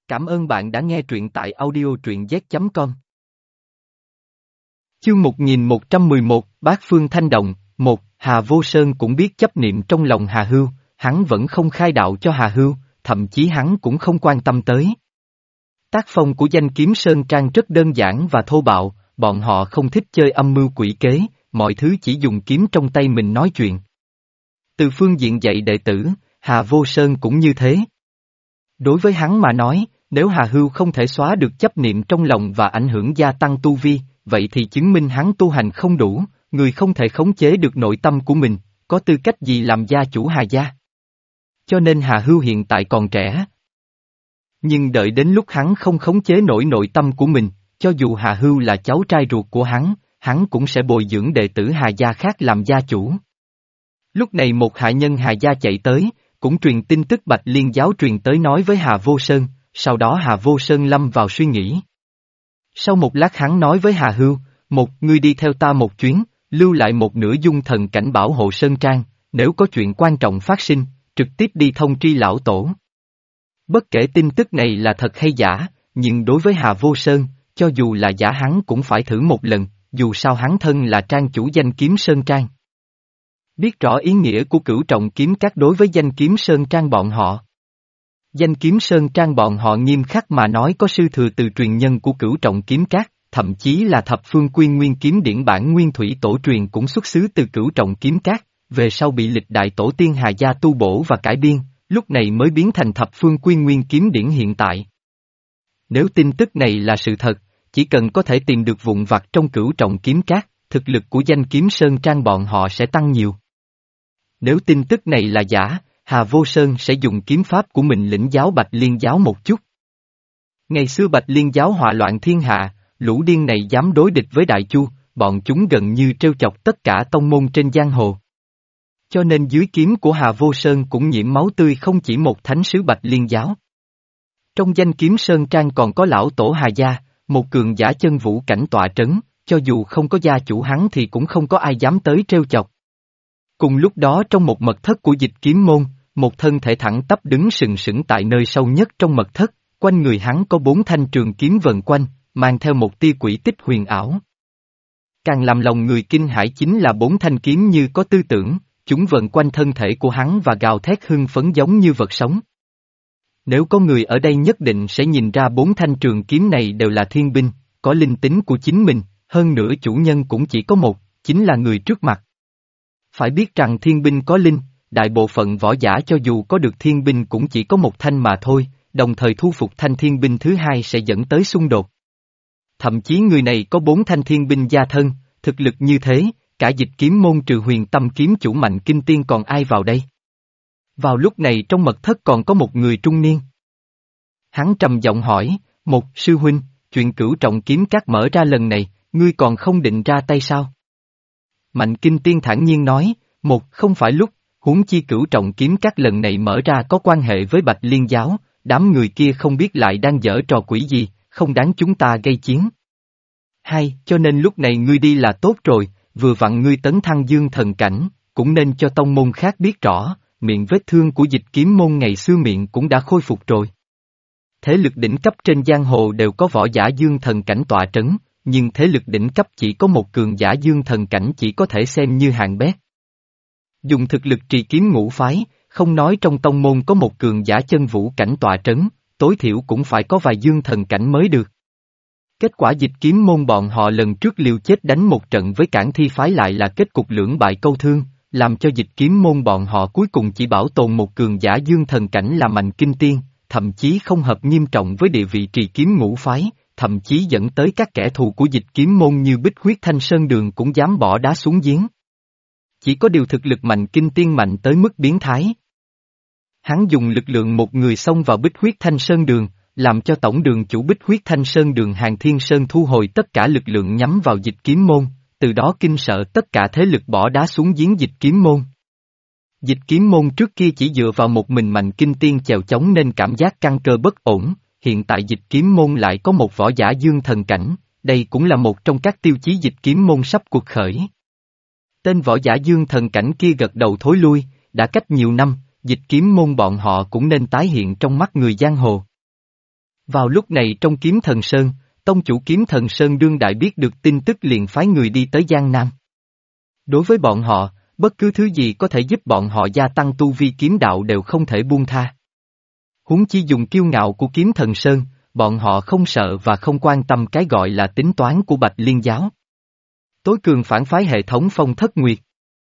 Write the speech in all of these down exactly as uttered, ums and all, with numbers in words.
Cảm ơn bạn đã nghe truyện tại audio truyện z chấm com. Chương một nghìn một trăm mười một, Bát Phương Thanh Động. Một, Hà Vô Sơn cũng biết chấp niệm trong lòng Hà Hưu, hắn vẫn không khai đạo cho Hà Hưu, thậm chí hắn cũng không quan tâm tới. Tác phong của danh kiếm Sơn Trang rất đơn giản và thô bạo, bọn họ không thích chơi âm mưu quỷ kế, mọi thứ chỉ dùng kiếm trong tay mình nói chuyện. Từ phương diện dạy đệ tử, Hà Vô Sơn cũng như thế. Đối với hắn mà nói, nếu Hà Hưu không thể xóa được chấp niệm trong lòng và ảnh hưởng gia tăng tu vi, vậy thì chứng minh hắn tu hành không đủ, người không thể khống chế được nội tâm của mình, có tư cách gì làm gia chủ Hà gia. Cho nên Hà Hưu hiện tại còn trẻ. Nhưng đợi đến lúc hắn không khống chế nổi nội tâm của mình, cho dù Hà Hưu là cháu trai ruột của hắn, hắn cũng sẽ bồi dưỡng đệ tử Hà gia khác làm gia chủ. Lúc này một hạ nhân Hà gia chạy tới, cũng truyền tin tức Bạch Liên giáo truyền tới nói với Hà Vô Sơn, sau đó Hà Vô Sơn lâm vào suy nghĩ. Sau một lát hắn nói với Hà Hưu, một, ngươi đi theo ta một chuyến, lưu lại một nửa dung thần cảnh bảo hộ Sơn Trang, nếu có chuyện quan trọng phát sinh, trực tiếp đi thông tri lão tổ. Bất kể tin tức này là thật hay giả, nhưng đối với Hà Vô Sơn, cho dù là giả hắn cũng phải thử một lần, dù sao hắn thân là trang chủ danh kiếm Sơn Trang. Biết rõ ý nghĩa của cửu trọng kiếm các đối với danh kiếm Sơn Trang bọn họ. Danh kiếm Sơn Trang bọn họ nghiêm khắc mà nói có sư thừa từ truyền nhân của cửu trọng kiếm các, thậm chí là thập phương quyên nguyên kiếm điển bản nguyên thủy tổ truyền cũng xuất xứ từ cửu trọng kiếm các, về sau bị lịch đại tổ tiên Hà gia tu bổ và cải biên, lúc này mới biến thành thập phương quyên nguyên kiếm điển hiện tại. Nếu tin tức này là sự thật, chỉ cần có thể tìm được vụn vặt trong cửu trọng kiếm các, thực lực của danh kiếm Sơn Trang bọn họ sẽ tăng nhiều. Nếu tin tức này là giả, Hà Vô Sơn sẽ dùng kiếm pháp của mình lĩnh giáo Bạch Liên giáo một chút. Ngày xưa Bạch Liên giáo họa loạn thiên hạ, lũ điên này dám đối địch với Đại Chu, bọn chúng gần như trêu chọc tất cả tông môn trên giang hồ. Cho nên dưới kiếm của Hà Vô Sơn cũng nhiễm máu tươi không chỉ một thánh sứ Bạch Liên giáo. Trong danh kiếm Sơn Trang còn có lão tổ Hà gia, một cường giả chân vũ cảnh tọa trấn, cho dù không có gia chủ hắn thì cũng không có ai dám tới trêu chọc. Cùng lúc đó trong một mật thất của Dịch Kiếm môn, một thân thể thẳng tắp đứng sừng sững tại nơi sâu nhất trong mật thất, quanh người hắn có bốn thanh trường kiếm vần quanh, mang theo một tia quỷ tích huyền ảo. Càng làm lòng người kinh hãi chính là bốn thanh kiếm như có tư tưởng, chúng vần quanh thân thể của hắn và gào thét hưng phấn giống như vật sống. Nếu có người ở đây nhất định sẽ nhìn ra bốn thanh trường kiếm này đều là thiên binh, có linh tính của chính mình, hơn nữa chủ nhân cũng chỉ có một, chính là người trước mặt. Phải biết rằng thiên binh có linh, đại bộ phận võ giả cho dù có được thiên binh cũng chỉ có một thanh mà thôi, đồng thời thu phục thanh thiên binh thứ hai sẽ dẫn tới xung đột. Thậm chí người này có bốn thanh thiên binh gia thân, thực lực như thế, cả Dịch Kiếm môn trừ Huyền Tâm kiếm chủ Mạnh Kinh Tiên còn ai vào đây? Vào lúc này trong mật thất còn có một người trung niên. Hắn trầm giọng hỏi, một sư huynh, chuyện cửu trọng kiếm các mở ra lần này, ngươi còn không định ra tay sao? Mạnh Kinh Tiên thản nhiên nói, một không phải lúc, huống chi cửu trọng kiếm các lần này mở ra có quan hệ với Bạch Liên giáo, đám người kia không biết lại đang giở trò quỷ gì, không đáng chúng ta gây chiến. Hai, cho nên lúc này ngươi đi là tốt rồi, vừa vặn ngươi tấn thăng dương thần cảnh, cũng nên cho tông môn khác biết rõ, miệng vết thương của Dịch Kiếm môn ngày xưa miệng cũng đã khôi phục rồi. Thế lực đỉnh cấp trên giang hồ đều có võ giả dương thần cảnh tọa trấn, nhưng thế lực đỉnh cấp chỉ có một cường giả dương thần cảnh chỉ có thể xem như hạng bét. Dùng thực lực trì kiếm ngũ phái, không nói trong tông môn có một cường giả chân vũ cảnh tọa trấn, tối thiểu cũng phải có vài dương thần cảnh mới được. Kết quả Dịch Kiếm môn bọn họ lần trước liều chết đánh một trận với Cản Thi phái lại là kết cục lưỡng bại câu thương, làm cho Dịch Kiếm môn bọn họ cuối cùng chỉ bảo tồn một cường giả dương thần cảnh là Mạnh Kinh Tiên, thậm chí không hợp nghiêm trọng với địa vị trì kiếm ngũ phái, thậm chí dẫn tới các kẻ thù của Dịch Kiếm môn như Bích Huyết Thanh Sơn Đường cũng dám bỏ đá xuống giếng. Chỉ có điều thực lực Mạnh Kinh Tiên mạnh tới mức biến thái. Hắn dùng lực lượng một người xông vào Bích Huyết Thanh Sơn Đường, làm cho tổng đường chủ Bích Huyết Thanh Sơn Đường Hàng Thiên Sơn thu hồi tất cả lực lượng nhắm vào Dịch Kiếm môn, từ đó kinh sợ tất cả thế lực bỏ đá xuống giếng Dịch Kiếm môn. Dịch Kiếm môn trước kia chỉ dựa vào một mình Mạnh Kinh Tiên chèo chống nên cảm giác căn cơ bất ổn, hiện tại Dịch Kiếm môn lại có một võ giả dương thần cảnh, đây cũng là một trong các tiêu chí Dịch Kiếm môn sắp cuộc khởi. Tên võ giả dương thần cảnh kia gật đầu thối lui, đã cách nhiều năm, Dịch Kiếm môn bọn họ cũng nên tái hiện trong mắt người giang hồ. Vào lúc này trong Kiếm Thần Sơn, tông chủ Kiếm Thần Sơn đương đại biết được tin tức liền phái người đi tới Giang Nam. Đối với bọn họ, bất cứ thứ gì có thể giúp bọn họ gia tăng tu vi kiếm đạo đều không thể buông tha. Huống chi dùng kiêu ngạo của Kiếm Thần Sơn, bọn họ không sợ và không quan tâm cái gọi là tính toán của Bạch Liên giáo. Tối cường phản phái hệ thống Phong Thất Nguyệt.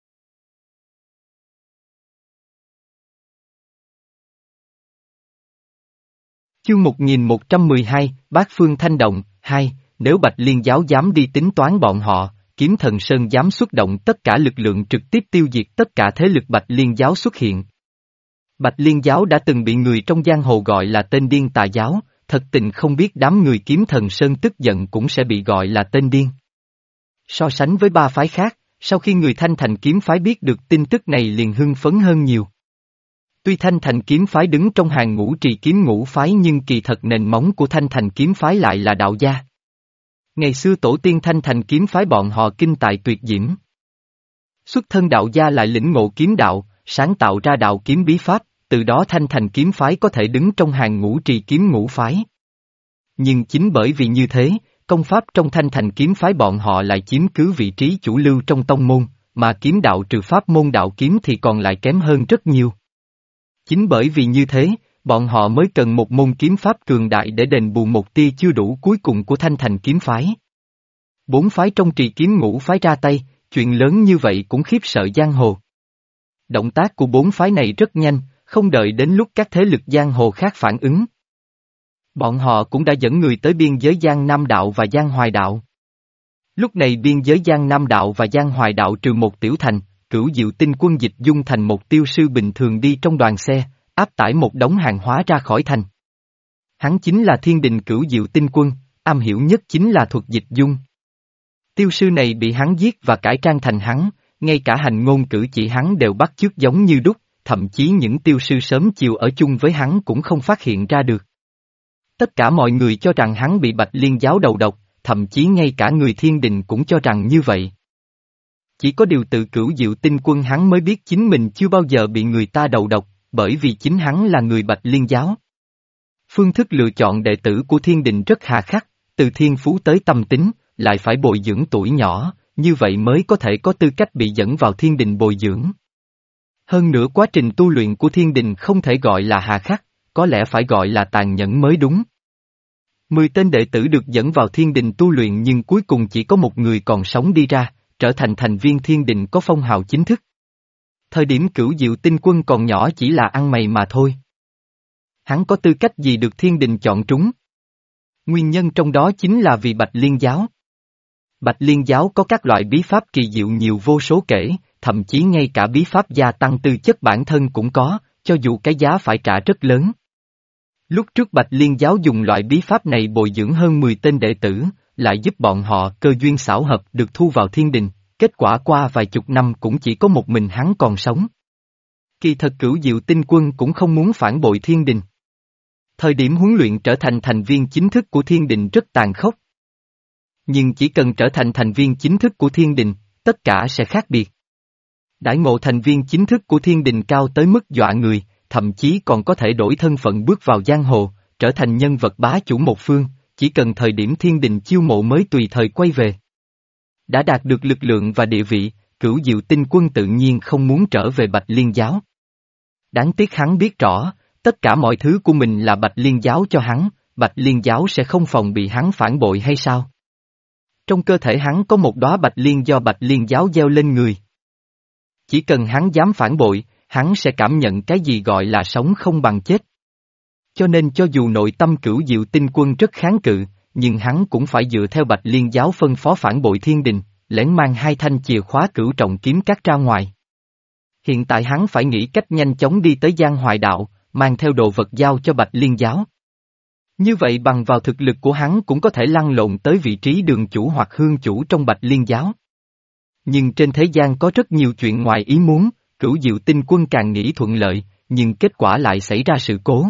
Chương một nghìn một trăm mười hai, Bát Phương Thanh Động, hai, nếu Bạch Liên giáo dám đi tính toán bọn họ, Kiếm Thần Sơn dám xuất động tất cả lực lượng trực tiếp tiêu diệt tất cả thế lực Bạch Liên giáo xuất hiện. Bạch Liên giáo đã từng bị người trong giang hồ gọi là tên điên tà giáo, thật tình không biết đám người Kiếm Thần Sơn tức giận cũng sẽ bị gọi là tên điên. So sánh với ba phái khác, sau khi người Thanh Thành kiếm phái biết được tin tức này liền hưng phấn hơn nhiều. Tuy Thanh Thành kiếm phái đứng trong hàng ngũ trì kiếm ngũ phái nhưng kỳ thật nền móng của Thanh Thành kiếm phái lại là đạo gia. Ngày xưa tổ tiên Thanh Thành kiếm phái bọn họ kinh tài tuyệt diễm. Xuất thân đạo gia lại lĩnh ngộ kiếm đạo, sáng tạo ra đạo kiếm bí pháp, từ đó Thanh Thành kiếm phái có thể đứng trong hàng ngũ trì kiếm ngũ phái. Nhưng chính bởi vì như thế, công pháp trong Thanh Thành kiếm phái bọn họ lại chiếm cứ vị trí chủ lưu trong tông môn, mà kiếm đạo trừ pháp môn đạo kiếm thì còn lại kém hơn rất nhiều. Chính bởi vì như thế, bọn họ mới cần một môn kiếm pháp cường đại để đền bù một tia chưa đủ cuối cùng của Thanh Thành kiếm phái. Bốn phái trong trì kiếm ngũ phái ra tay, chuyện lớn như vậy cũng khiếp sợ giang hồ. Động tác của bốn phái này rất nhanh, không đợi đến lúc các thế lực giang hồ khác phản ứng. Bọn họ cũng đã dẫn người tới biên giới Giang Nam Đạo và Giang Hoài Đạo. Lúc này biên giới Giang Nam Đạo và Giang Hoài Đạo trừ một tiểu thành, Cửu Diệu Tinh Quân dịch dung thành một tiêu sư bình thường đi trong đoàn xe, áp tải một đống hàng hóa ra khỏi thành. Hắn chính là Thiên Đình Cửu Diệu Tinh Quân, am hiểu nhất chính là thuật dịch dung. Tiêu sư này bị hắn giết và cải trang thành hắn, ngay cả hành ngôn cử chỉ hắn đều bắt chước giống như đúc, thậm chí những tiêu sư sớm chiều ở chung với hắn cũng không phát hiện ra được. Tất cả mọi người cho rằng hắn bị Bạch Liên giáo đầu độc, thậm chí ngay cả người Thiên Đình cũng cho rằng như vậy. Chỉ có điều tự Cửu Diệu Tinh Quân hắn mới biết chính mình chưa bao giờ bị người ta đầu độc, bởi vì chính hắn là người Bạch Liên giáo. Phương thức lựa chọn đệ tử của Thiên Đình rất hà khắc, từ thiên phú tới tâm tính, lại phải bồi dưỡng tuổi nhỏ, như vậy mới có thể có tư cách bị dẫn vào Thiên Đình bồi dưỡng. Hơn nữa quá trình tu luyện của Thiên Đình không thể gọi là hà khắc, có lẽ phải gọi là tàn nhẫn mới đúng. Mười tên đệ tử được dẫn vào Thiên Đình tu luyện nhưng cuối cùng chỉ có một người còn sống đi ra, trở thành thành viên Thiên Đình có phong hào chính thức. Thời điểm Cửu Diệu Tinh Quân còn nhỏ chỉ là ăn mày mà thôi. Hắn có tư cách gì được Thiên Đình chọn trúng? Nguyên nhân trong đó chính là vì Bạch Liên giáo. Bạch Liên giáo có các loại bí pháp kỳ diệu nhiều vô số kể, thậm chí ngay cả bí pháp gia tăng tư chất bản thân cũng có, cho dù cái giá phải trả rất lớn. Lúc trước Bạch Liên giáo dùng loại bí pháp này bồi dưỡng hơn mười tên đệ tử, lại giúp bọn họ cơ duyên xảo hợp được thu vào Thiên Đình, kết quả qua vài chục năm cũng chỉ có một mình hắn còn sống. Kỳ thật Cửu Diệu Tinh Quân cũng không muốn phản bội Thiên Đình. Thời điểm huấn luyện trở thành thành viên chính thức của Thiên Đình rất tàn khốc. Nhưng chỉ cần trở thành thành viên chính thức của Thiên Đình, tất cả sẽ khác biệt. Đãi ngộ thành viên chính thức của Thiên Đình cao tới mức dọa người, thậm chí còn có thể đổi thân phận bước vào giang hồ, trở thành nhân vật bá chủ một phương, chỉ cần thời điểm Thiên Đình chiêu mộ mới tùy thời quay về. Đã đạt được lực lượng và địa vị, Cửu Diệu Tinh Quân tự nhiên không muốn trở về Bạch Liên giáo. Đáng tiếc hắn biết rõ, tất cả mọi thứ của mình là Bạch Liên giáo cho hắn, Bạch Liên giáo sẽ không phòng bị hắn phản bội hay sao? Trong cơ thể hắn có một đóa Bạch Liên do Bạch Liên giáo gieo lên người. Chỉ cần hắn dám phản bội, hắn sẽ cảm nhận cái gì gọi là sống không bằng chết. Cho nên cho dù nội tâm Cửu Diệu Tinh Quân rất kháng cự, nhưng hắn cũng phải dựa theo Bạch Liên giáo phân phó phản bội Thiên Đình, lén mang hai thanh chìa khóa cửu trọng kiếm cắt ra ngoài. Hiện tại hắn phải nghĩ cách nhanh chóng đi tới Giang Hoài Đạo, mang theo đồ vật giao cho Bạch Liên giáo. Như vậy bằng vào thực lực của hắn cũng có thể lăn lộn tới vị trí đường chủ hoặc hương chủ trong Bạch Liên giáo. Nhưng trên thế gian có rất nhiều chuyện ngoài ý muốn, Cửu Diệu Tinh Quân càng nghĩ thuận lợi, nhưng kết quả lại xảy ra sự cố.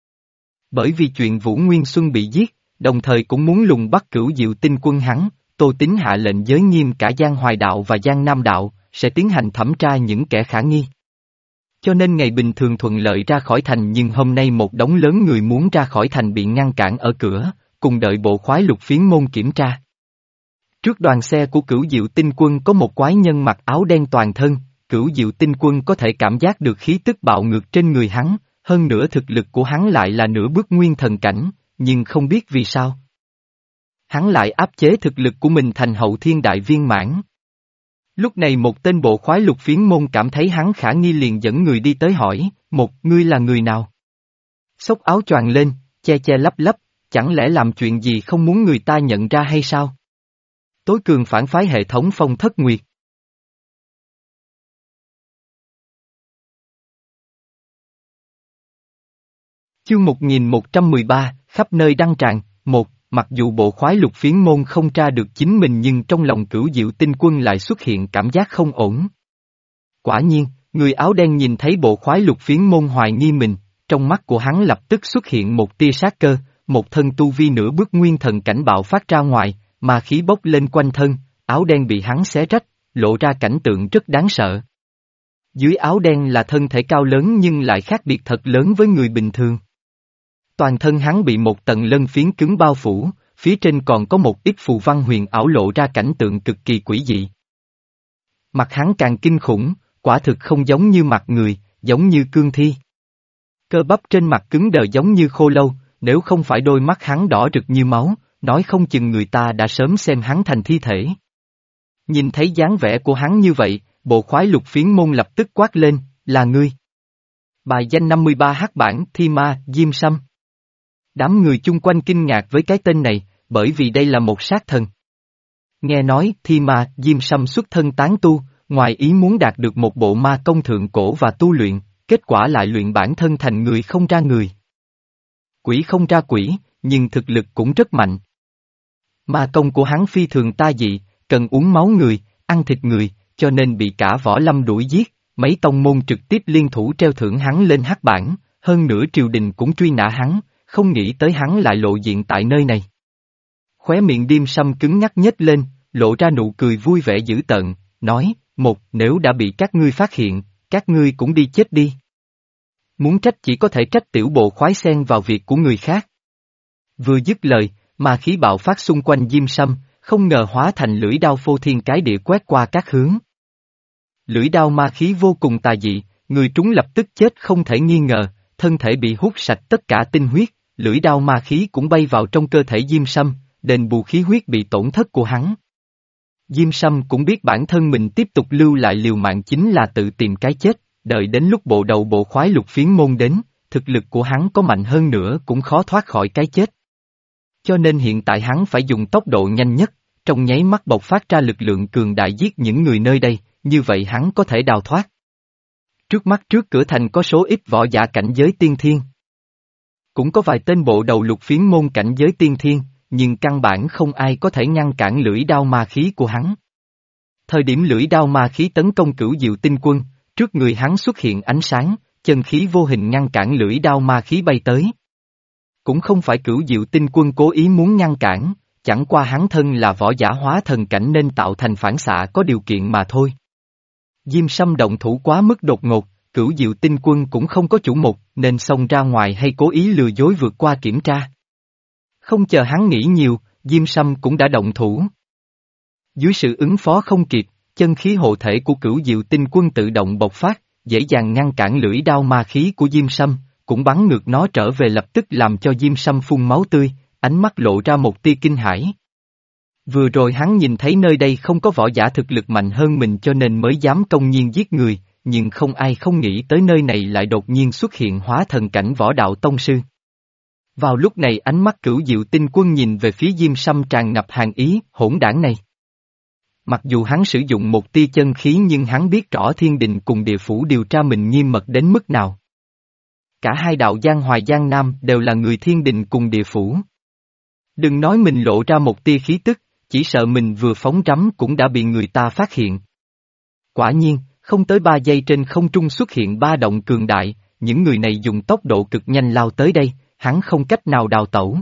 Bởi vì chuyện Vũ Nguyên Xuân bị giết, đồng thời cũng muốn lùng bắt Cửu Diệu Tinh Quân hắn, Tô Tín hạ lệnh giới nghiêm cả Giang Hoài Đạo và Giang Nam Đạo, sẽ tiến hành thẩm tra những kẻ khả nghi. Cho nên ngày bình thường thuận lợi ra khỏi thành, nhưng hôm nay một đống lớn người muốn ra khỏi thành bị ngăn cản ở cửa, cùng đợi bộ khoái lục phiến môn kiểm tra. Trước đoàn xe của Cửu Diệu Tinh Quân có một quái nhân mặc áo đen toàn thân, Cửu Diệu Tinh Quân có thể cảm giác được khí tức bạo ngược trên người hắn, hơn nữa thực lực của hắn lại là nửa bước nguyên thần cảnh, nhưng không biết vì sao. Hắn lại áp chế thực lực của mình thành hậu thiên đại viên mãn. Lúc này một tên bộ khoái lục phiến môn cảm thấy hắn khả nghi liền dẫn người đi tới hỏi, một, ngươi là người nào? Xốc áo choàng lên, che che lấp lấp, chẳng lẽ làm chuyện gì không muốn người ta nhận ra hay sao? Tối cường phản phái hệ thống Phong Thất Nguyệt. Chương một nghìn một trăm mười ba, khắp nơi đăng tràng, một, mặc dù bộ khoái lục phiến môn không tra được chính mình nhưng trong lòng Cửu Diệu Tinh Quân lại xuất hiện cảm giác không ổn. Quả nhiên, người áo đen nhìn thấy bộ khoái lục phiến môn hoài nghi mình, trong mắt của hắn lập tức xuất hiện một tia sát cơ, một thân tu vi nửa bước nguyên thần cảnh bạo phát ra ngoài, mà khí bốc lên quanh thân, áo đen bị hắn xé rách, lộ ra cảnh tượng rất đáng sợ. Dưới áo đen là thân thể cao lớn nhưng lại khác biệt thật lớn với người bình thường. Toàn thân hắn bị một tầng lân phiến cứng bao phủ, phía trên còn có một ít phù văn huyền ảo lộ ra cảnh tượng cực kỳ quỷ dị. Mặt hắn càng kinh khủng, quả thực không giống như mặt người, giống như cương thi. Cơ bắp trên mặt cứng đờ giống như khô lâu, nếu không phải đôi mắt hắn đỏ rực như máu, nói không chừng người ta đã sớm xem hắn thành thi thể. Nhìn thấy dáng vẻ của hắn như vậy, bộ khoái lục phiến môn lập tức quát lên, là ngươi. Bài danh năm mươi ba hắc bản Thi Ma, Diêm Sâm. Đám người chung quanh kinh ngạc với cái tên này, bởi vì đây là một sát thần. Nghe nói Thi Ma, Diêm Sâm xuất thân tán tu, ngoài ý muốn đạt được một bộ ma công thượng cổ và tu luyện, kết quả lại luyện bản thân thành người không ra người. Quỷ không ra quỷ, nhưng thực lực cũng rất mạnh. Ma công của hắn phi thường ta dị, cần uống máu người, ăn thịt người, cho nên bị cả võ lâm đuổi giết, mấy tông môn trực tiếp liên thủ treo thưởng hắn lên hắc bảng, hơn nữa triều đình cũng truy nã hắn, không nghĩ tới hắn lại lộ diện tại nơi này. Khóe miệng Diêm Sâm cứng nhắc nhếch lên, lộ ra nụ cười vui vẻ dữ tợn, nói, một, nếu đã bị các ngươi phát hiện, các ngươi cũng đi chết đi. Muốn trách chỉ có thể trách tiểu bộ khoái xen vào việc của người khác. Vừa dứt lời, mà khí bạo phát xung quanh Diêm Sâm, không ngờ hóa thành lưỡi đao phô thiên cái địa quét qua các hướng. Lưỡi đao ma khí vô cùng tà dị, người trúng lập tức chết không thể nghi ngờ, thân thể bị hút sạch tất cả tinh huyết, lưỡi đao ma khí cũng bay vào trong cơ thể Diêm Sâm, đền bù khí huyết bị tổn thất của hắn. Diêm Sâm cũng biết bản thân mình tiếp tục lưu lại liều mạng chính là tự tìm cái chết, đợi đến lúc bộ đầu bộ khoái lục phiến môn đến, thực lực của hắn có mạnh hơn nữa cũng khó thoát khỏi cái chết. Cho nên hiện tại hắn phải dùng tốc độ nhanh nhất, trong nháy mắt bộc phát ra lực lượng cường đại giết những người nơi đây, như vậy hắn có thể đào thoát. Trước mắt trước cửa thành có số ít võ giả cảnh giới tiên thiên. Cũng có vài tên bộ đầu lục phiến môn cảnh giới tiên thiên, nhưng căn bản không ai có thể ngăn cản lưỡi đao ma khí của hắn. Thời điểm lưỡi đao ma khí tấn công Cửu Diệu Tinh Quân, trước người hắn xuất hiện ánh sáng, chân khí vô hình ngăn cản lưỡi đao ma khí bay tới. Cũng không phải Cửu Diệu Tinh Quân cố ý muốn ngăn cản, chẳng qua hắn thân là võ giả hóa thần cảnh nên tạo thành phản xạ có điều kiện mà thôi. Diêm Sâm động thủ quá mức đột ngột, Cửu Diệu Tinh Quân cũng không có chủ mục nên xông ra ngoài hay cố ý lừa dối vượt qua kiểm tra. Không chờ hắn nghĩ nhiều, Diêm Sâm cũng đã động thủ. Dưới sự ứng phó không kịp, chân khí hộ thể của Cửu Diệu Tinh Quân tự động bộc phát, dễ dàng ngăn cản lưỡi đao ma khí của Diêm Sâm, cũng bắn ngược nó trở về lập tức làm cho Diêm Sâm phun máu tươi, ánh mắt lộ ra một tia kinh hãi. Vừa rồi hắn nhìn thấy nơi đây không có võ giả thực lực mạnh hơn mình cho nên mới dám công nhiên giết người, nhưng không ai không nghĩ tới nơi này lại đột nhiên xuất hiện hóa thần cảnh võ đạo tông sư. Vào lúc này ánh mắt Cửu Diệu Tinh Quân nhìn về phía Diêm Sâm tràn ngập hàn ý, hỗn đảng này. Mặc dù hắn sử dụng một tia chân khí nhưng hắn biết rõ thiên đình cùng địa phủ điều tra mình nghiêm mật đến mức nào. Cả hai đạo Giang Hoài Giang Nam đều là người thiên đình cùng địa phủ. Đừng nói mình lộ ra một tia khí tức, chỉ sợ mình vừa phóng rắm cũng đã bị người ta phát hiện. Quả nhiên, không tới ba giây trên không trung xuất hiện ba động cường đại, những người này dùng tốc độ cực nhanh lao tới đây, hắn không cách nào đào tẩu.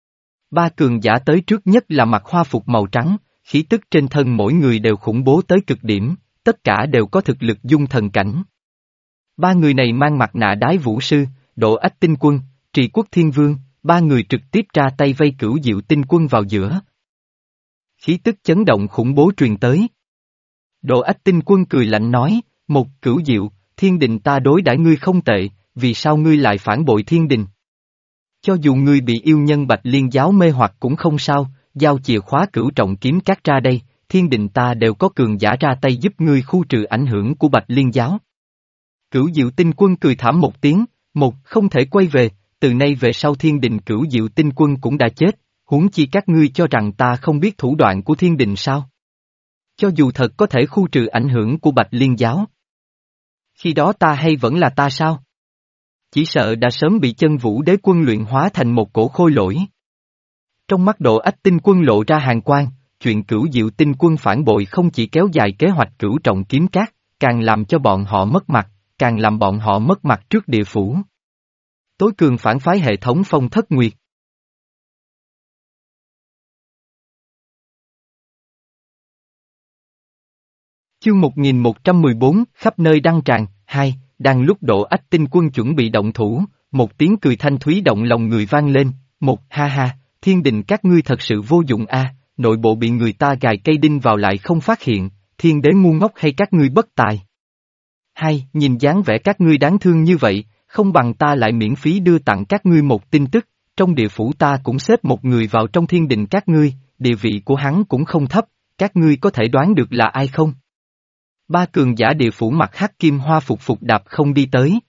Ba cường giả tới trước nhất là mặc hoa phục màu trắng, khí tức trên thân mỗi người đều khủng bố tới cực điểm, tất cả đều có thực lực dung thần cảnh. Ba người này mang mặt nạ đái vũ sư, Độ Ách Tinh Quân, Trì Quốc Thiên Vương, ba người trực tiếp ra tay vây Cửu Diệu Tinh Quân vào giữa. Khí tức chấn động khủng bố truyền tới. Độ Ách Tinh Quân cười lạnh nói, một Cửu Diệu, thiên đình ta đối đãi ngươi không tệ, vì sao ngươi lại phản bội thiên đình? Cho dù ngươi bị yêu nhân Bạch Liên giáo mê hoặc cũng không sao, giao chìa khóa cửu trọng kiếm cát ra đây, thiên đình ta đều có cường giả ra tay giúp ngươi khu trừ ảnh hưởng của Bạch Liên giáo. Cửu Diệu Tinh Quân cười thảm một tiếng, một không thể quay về, từ nay về sau thiên đình Cửu Diệu Tinh Quân cũng đã chết, huống chi các ngươi cho rằng ta không biết thủ đoạn của thiên đình sao? Cho dù thật có thể khu trừ ảnh hưởng của Bạch Liên giáo. Khi đó ta hay vẫn là ta sao? Chỉ sợ đã sớm bị chân vũ đế quân luyện hóa thành một cổ khôi lỗi. Trong mắt Độ Ách Tinh Quân lộ ra hàn quang, chuyện Cửu Diệu Tinh Quân phản bội không chỉ kéo dài kế hoạch cửu trọng kiếm cát, càng làm cho bọn họ mất mặt, càng làm bọn họ mất mặt trước địa phủ. Tối cường phản phái hệ thống Phong Thất Nguyệt. Chương một nghìn một trăm mười bốn, khắp nơi đăng tràng, hai, đang lúc Độ Ách Tinh Quân chuẩn bị động thủ, một tiếng cười thanh thúy động lòng người vang lên, một, ha ha, thiên đình các ngươi thật sự vô dụng a, nội bộ bị người ta gài cây đinh vào lại không phát hiện, thiên đế ngu ngốc hay các ngươi bất tài. Hai, nhìn dáng vẻ các ngươi đáng thương như vậy, không bằng ta lại miễn phí đưa tặng các ngươi một tin tức, trong địa phủ ta cũng xếp một người vào trong thiên đình các ngươi, địa vị của hắn cũng không thấp, các ngươi có thể đoán được là ai không? Ba cường giả địa phủ mặc hắc kim hoa phục phục đạp không đi tới.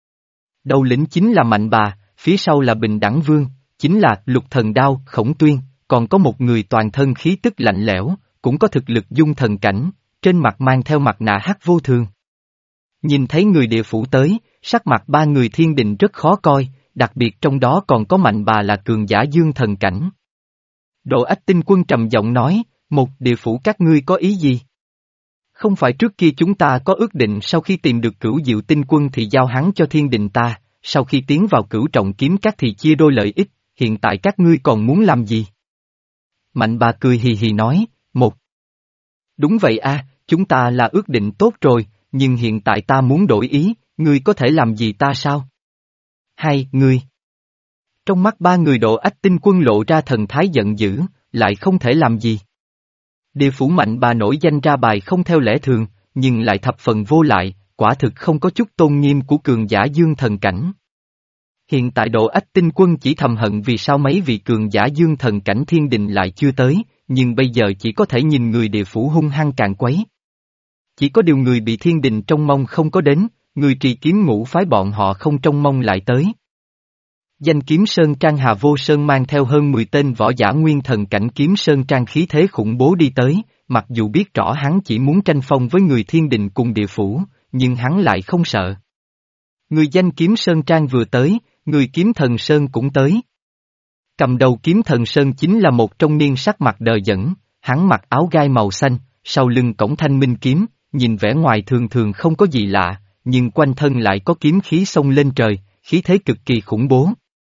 Đầu lĩnh chính là Mạnh Bà, phía sau là Bình Đẳng Vương, chính là Lục Thần Đao, Khổng Tuyên, còn có một người toàn thân khí tức lạnh lẽo, cũng có thực lực dung thần cảnh, trên mặt mang theo mặt nạ hắc vô thường. Nhìn thấy người địa phủ tới, sắc mặt ba người thiên đình rất khó coi, đặc biệt trong đó còn có Mạnh Bà là cường giả dương thần cảnh. Độ Ách Tinh Quân trầm giọng nói, một địa phủ các ngươi có ý gì? Không phải trước kia chúng ta có ước định sau khi tìm được Cửu Diệu Tinh Quân thì giao hắn cho thiên đình ta, sau khi tiến vào cửu trọng kiếm các thì chia đôi lợi ích, hiện tại các ngươi còn muốn làm gì? Mạnh Bà cười hì hì nói, một. Đúng vậy a, chúng ta là ước định tốt rồi, nhưng hiện tại ta muốn đổi ý, ngươi có thể làm gì ta sao? Hai, ngươi. Trong mắt ba người Độ Ách Tinh Quân lộ ra thần thái giận dữ, lại không thể làm gì. Địa phủ Mạnh Bà nổi danh ra bài không theo lẽ thường, nhưng lại thập phần vô lại, quả thực không có chút tôn nghiêm của cường giả dương thần cảnh. Hiện tại Độ Ách Tinh Quân chỉ thầm hận vì sao mấy vị cường giả dương thần cảnh thiên đình lại chưa tới, nhưng bây giờ chỉ có thể nhìn người địa phủ hung hăng càn quấy. Chỉ có điều người bị thiên đình trông mong không có đến, người trì kiếm ngũ phái bọn họ không trông mong lại tới. Danh kiếm Sơn Trang Hà Vô Sơn mang theo hơn mười tên võ giả nguyên thần cảnh kiếm Sơn Trang khí thế khủng bố đi tới, mặc dù biết rõ hắn chỉ muốn tranh phong với người thiên đình cùng địa phủ, nhưng hắn lại không sợ. Người danh kiếm Sơn Trang vừa tới, người kiếm thần Sơn cũng tới. Cầm đầu kiếm thần Sơn chính là một trong niên sắc mặt đờ dẫn, hắn mặc áo gai màu xanh, sau lưng cổng thanh minh kiếm, nhìn vẻ ngoài thường thường không có gì lạ, nhưng quanh thân lại có kiếm khí xông lên trời, khí thế cực kỳ khủng bố.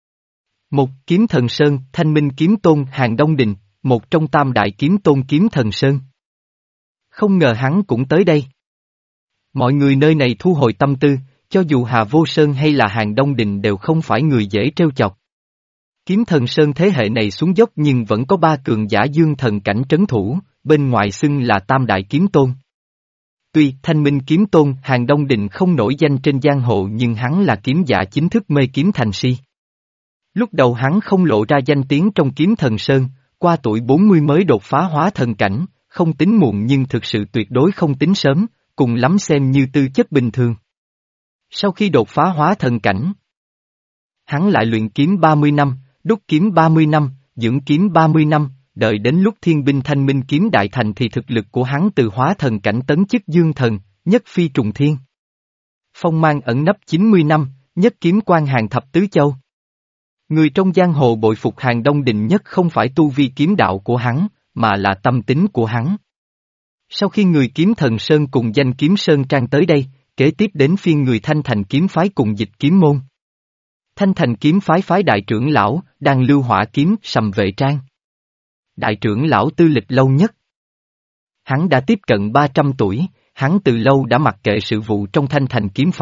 Một kiếm thần Sơn, thanh minh kiếm tôn Hàng Đông Đình, một trong tam đại kiếm tôn kiếm thần Sơn. Không ngờ hắn cũng tới đây. Mọi người nơi này thu hồi tâm tư, cho dù Hà Vô Sơn hay là Hàng Đông Đình đều không phải người dễ trêu chọc. Kiếm thần Sơn thế hệ này xuống dốc nhưng vẫn có ba cường giả dương thần cảnh trấn thủ, bên ngoài xưng là tam đại kiếm tôn. Tuy thanh minh kiếm tôn Hàng Đông Đình không nổi danh trên giang hồ nhưng hắn là kiếm giả chính thức mê kiếm thành si. Lúc đầu hắn không lộ ra danh tiếng trong kiếm thần Sơn, qua tuổi bốn mươi mới đột phá hóa thần cảnh, không tính muộn nhưng thực sự tuyệt đối không tính sớm, cùng lắm xem như tư chất bình thường. Sau khi đột phá hóa thần cảnh, hắn lại luyện kiếm ba mươi năm, đúc kiếm ba mươi năm, dưỡng kiếm ba mươi năm, đợi đến lúc thiên binh thanh minh kiếm đại thành thì thực lực của hắn từ hóa thần cảnh tấn chức dương thần, nhất phi trùng thiên. Phong mang ẩn nấp chín mươi năm, nhất kiếm quan hàng thập tứ châu. Người trong giang hồ bội phục Hàng Đông Đình nhất không phải tu vi kiếm đạo của hắn, mà là tâm tính của hắn. Sau khi người kiếm thần Sơn cùng danh kiếm Sơn Trang tới đây, kế tiếp đến phiên người Thanh Thành kiếm phái cùng dịch kiếm môn. Thanh Thành kiếm phái phái đại trưởng lão, đang lưu hỏa kiếm Sầm Vệ Trang. Đại trưởng lão tư lịch lâu nhất. Hắn đã tiếp cận ba trăm tuổi, hắn từ lâu đã mặc kệ sự vụ trong Thanh Thành kiếm phái,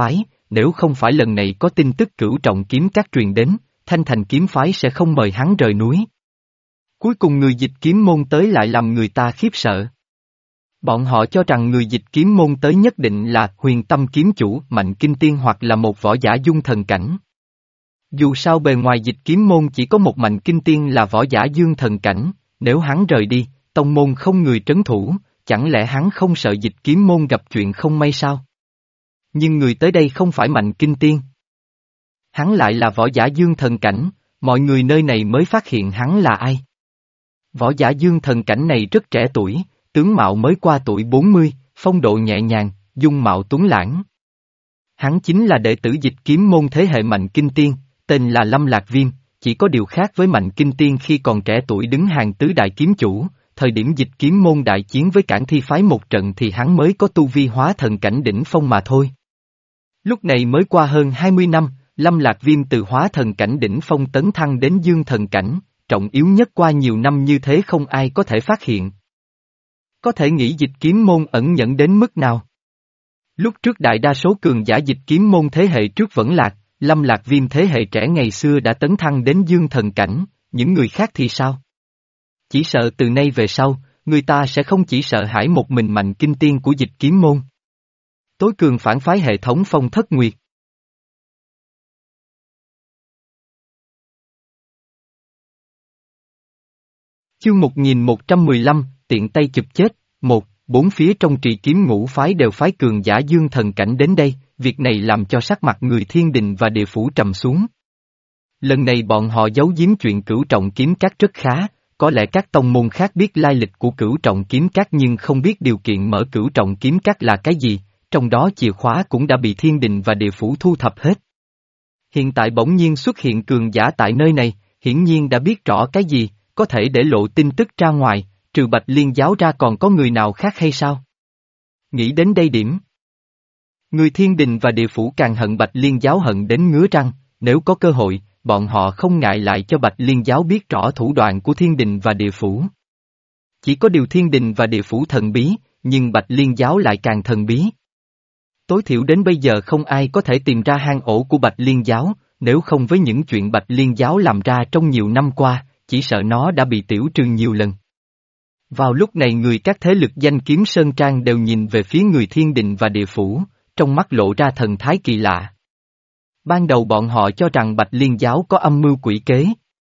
nếu không phải lần này có tin tức Cửu Trọng kiếm các truyền đến, Thanh Thành kiếm phái sẽ không mời hắn rời núi. Cuối cùng người dịch kiếm môn tới lại làm người ta khiếp sợ. Bọn họ cho rằng người dịch kiếm môn tới nhất định là Huyền Tâm kiếm chủ Mạnh Kinh Tiên hoặc là một võ giả dung thần cảnh. Dù sao bề ngoài dịch kiếm môn chỉ có một Mạnh Kinh Tiên là võ giả dương thần cảnh, nếu hắn rời đi, tông môn không người trấn thủ, chẳng lẽ hắn không sợ dịch kiếm môn gặp chuyện không may sao? Nhưng người tới đây không phải Mạnh Kinh Tiên. Hắn lại là võ giả dương thần cảnh, mọi người nơi này mới phát hiện hắn là ai. Võ giả dương thần cảnh này rất trẻ tuổi, tướng mạo mới qua tuổi bốn mươi, phong độ nhẹ nhàng, dung mạo tuấn lãng. Hắn chính là đệ tử dịch kiếm môn thế hệ Mạnh Kinh Tiên, tên là Lâm Lạc Viêm, chỉ có điều khác với Mạnh Kinh Tiên khi còn trẻ tuổi đứng hàng tứ đại kiếm chủ, thời điểm dịch kiếm môn đại chiến với Cản Thi phái một trận thì hắn mới có tu vi hóa thần cảnh đỉnh phong mà thôi. Lúc này mới qua hơn hai mươi năm, Lâm Lạc Viêm từ hóa thần cảnh đỉnh phong tấn thăng đến dương thần cảnh, trọng yếu nhất qua nhiều năm như thế không ai có thể phát hiện. Có thể nghĩ dịch kiếm môn ẩn nhẫn đến mức nào. Lúc trước đại đa số cường giả dịch kiếm môn thế hệ trước vẫn lạc, Lâm Lạc Viêm thế hệ trẻ ngày xưa đã tấn thăng đến dương thần cảnh, những người khác thì sao? Chỉ sợ từ nay về sau, người ta sẽ không chỉ sợ hãi một mình Mạnh Kinh Tiên của dịch kiếm môn. Tối cường phản phái hệ thống Phong Thất Nguyệt. Chương một nghìn một trăm mười lăm, tiện tay chụp chết, một, bốn phía trong trì kiếm ngũ phái đều phái cường giả dương thần cảnh đến đây, việc này làm cho sắc mặt người thiên đình và địa phủ trầm xuống. Lần này bọn họ giấu giếm chuyện Cửu Trọng kiếm các rất khá, có lẽ các tông môn khác biết lai lịch của Cửu Trọng kiếm các nhưng không biết điều kiện mở Cửu Trọng kiếm các là cái gì, trong đó chìa khóa cũng đã bị thiên đình và địa phủ thu thập hết. Hiện tại bỗng nhiên xuất hiện cường giả tại nơi này, hiển nhiên đã biết rõ cái gì, có thể để lộ tin tức ra ngoài, trừ Bạch Liên giáo ra còn có người nào khác hay sao? Nghĩ đến đây điểm. Người thiên đình và địa phủ càng hận Bạch Liên giáo hận đến ngứa răng, nếu có cơ hội, bọn họ không ngại lại cho Bạch Liên giáo biết rõ thủ đoạn của thiên đình và địa phủ. Chỉ có điều thiên đình và địa phủ thần bí, nhưng Bạch Liên giáo lại càng thần bí. Tối thiểu đến bây giờ không ai có thể tìm ra hang ổ của Bạch Liên giáo, nếu không với những chuyện Bạch Liên giáo làm ra trong nhiều năm qua, chỉ sợ nó đã bị tiểu trừ nhiều lần. Vào lúc này người các thế lực danh kiếm Sơn Trang đều nhìn về phía người thiên đình và địa phủ, trong mắt lộ ra thần thái kỳ lạ. Ban đầu bọn họ cho rằng Bạch Liên giáo có âm mưu quỷ kế.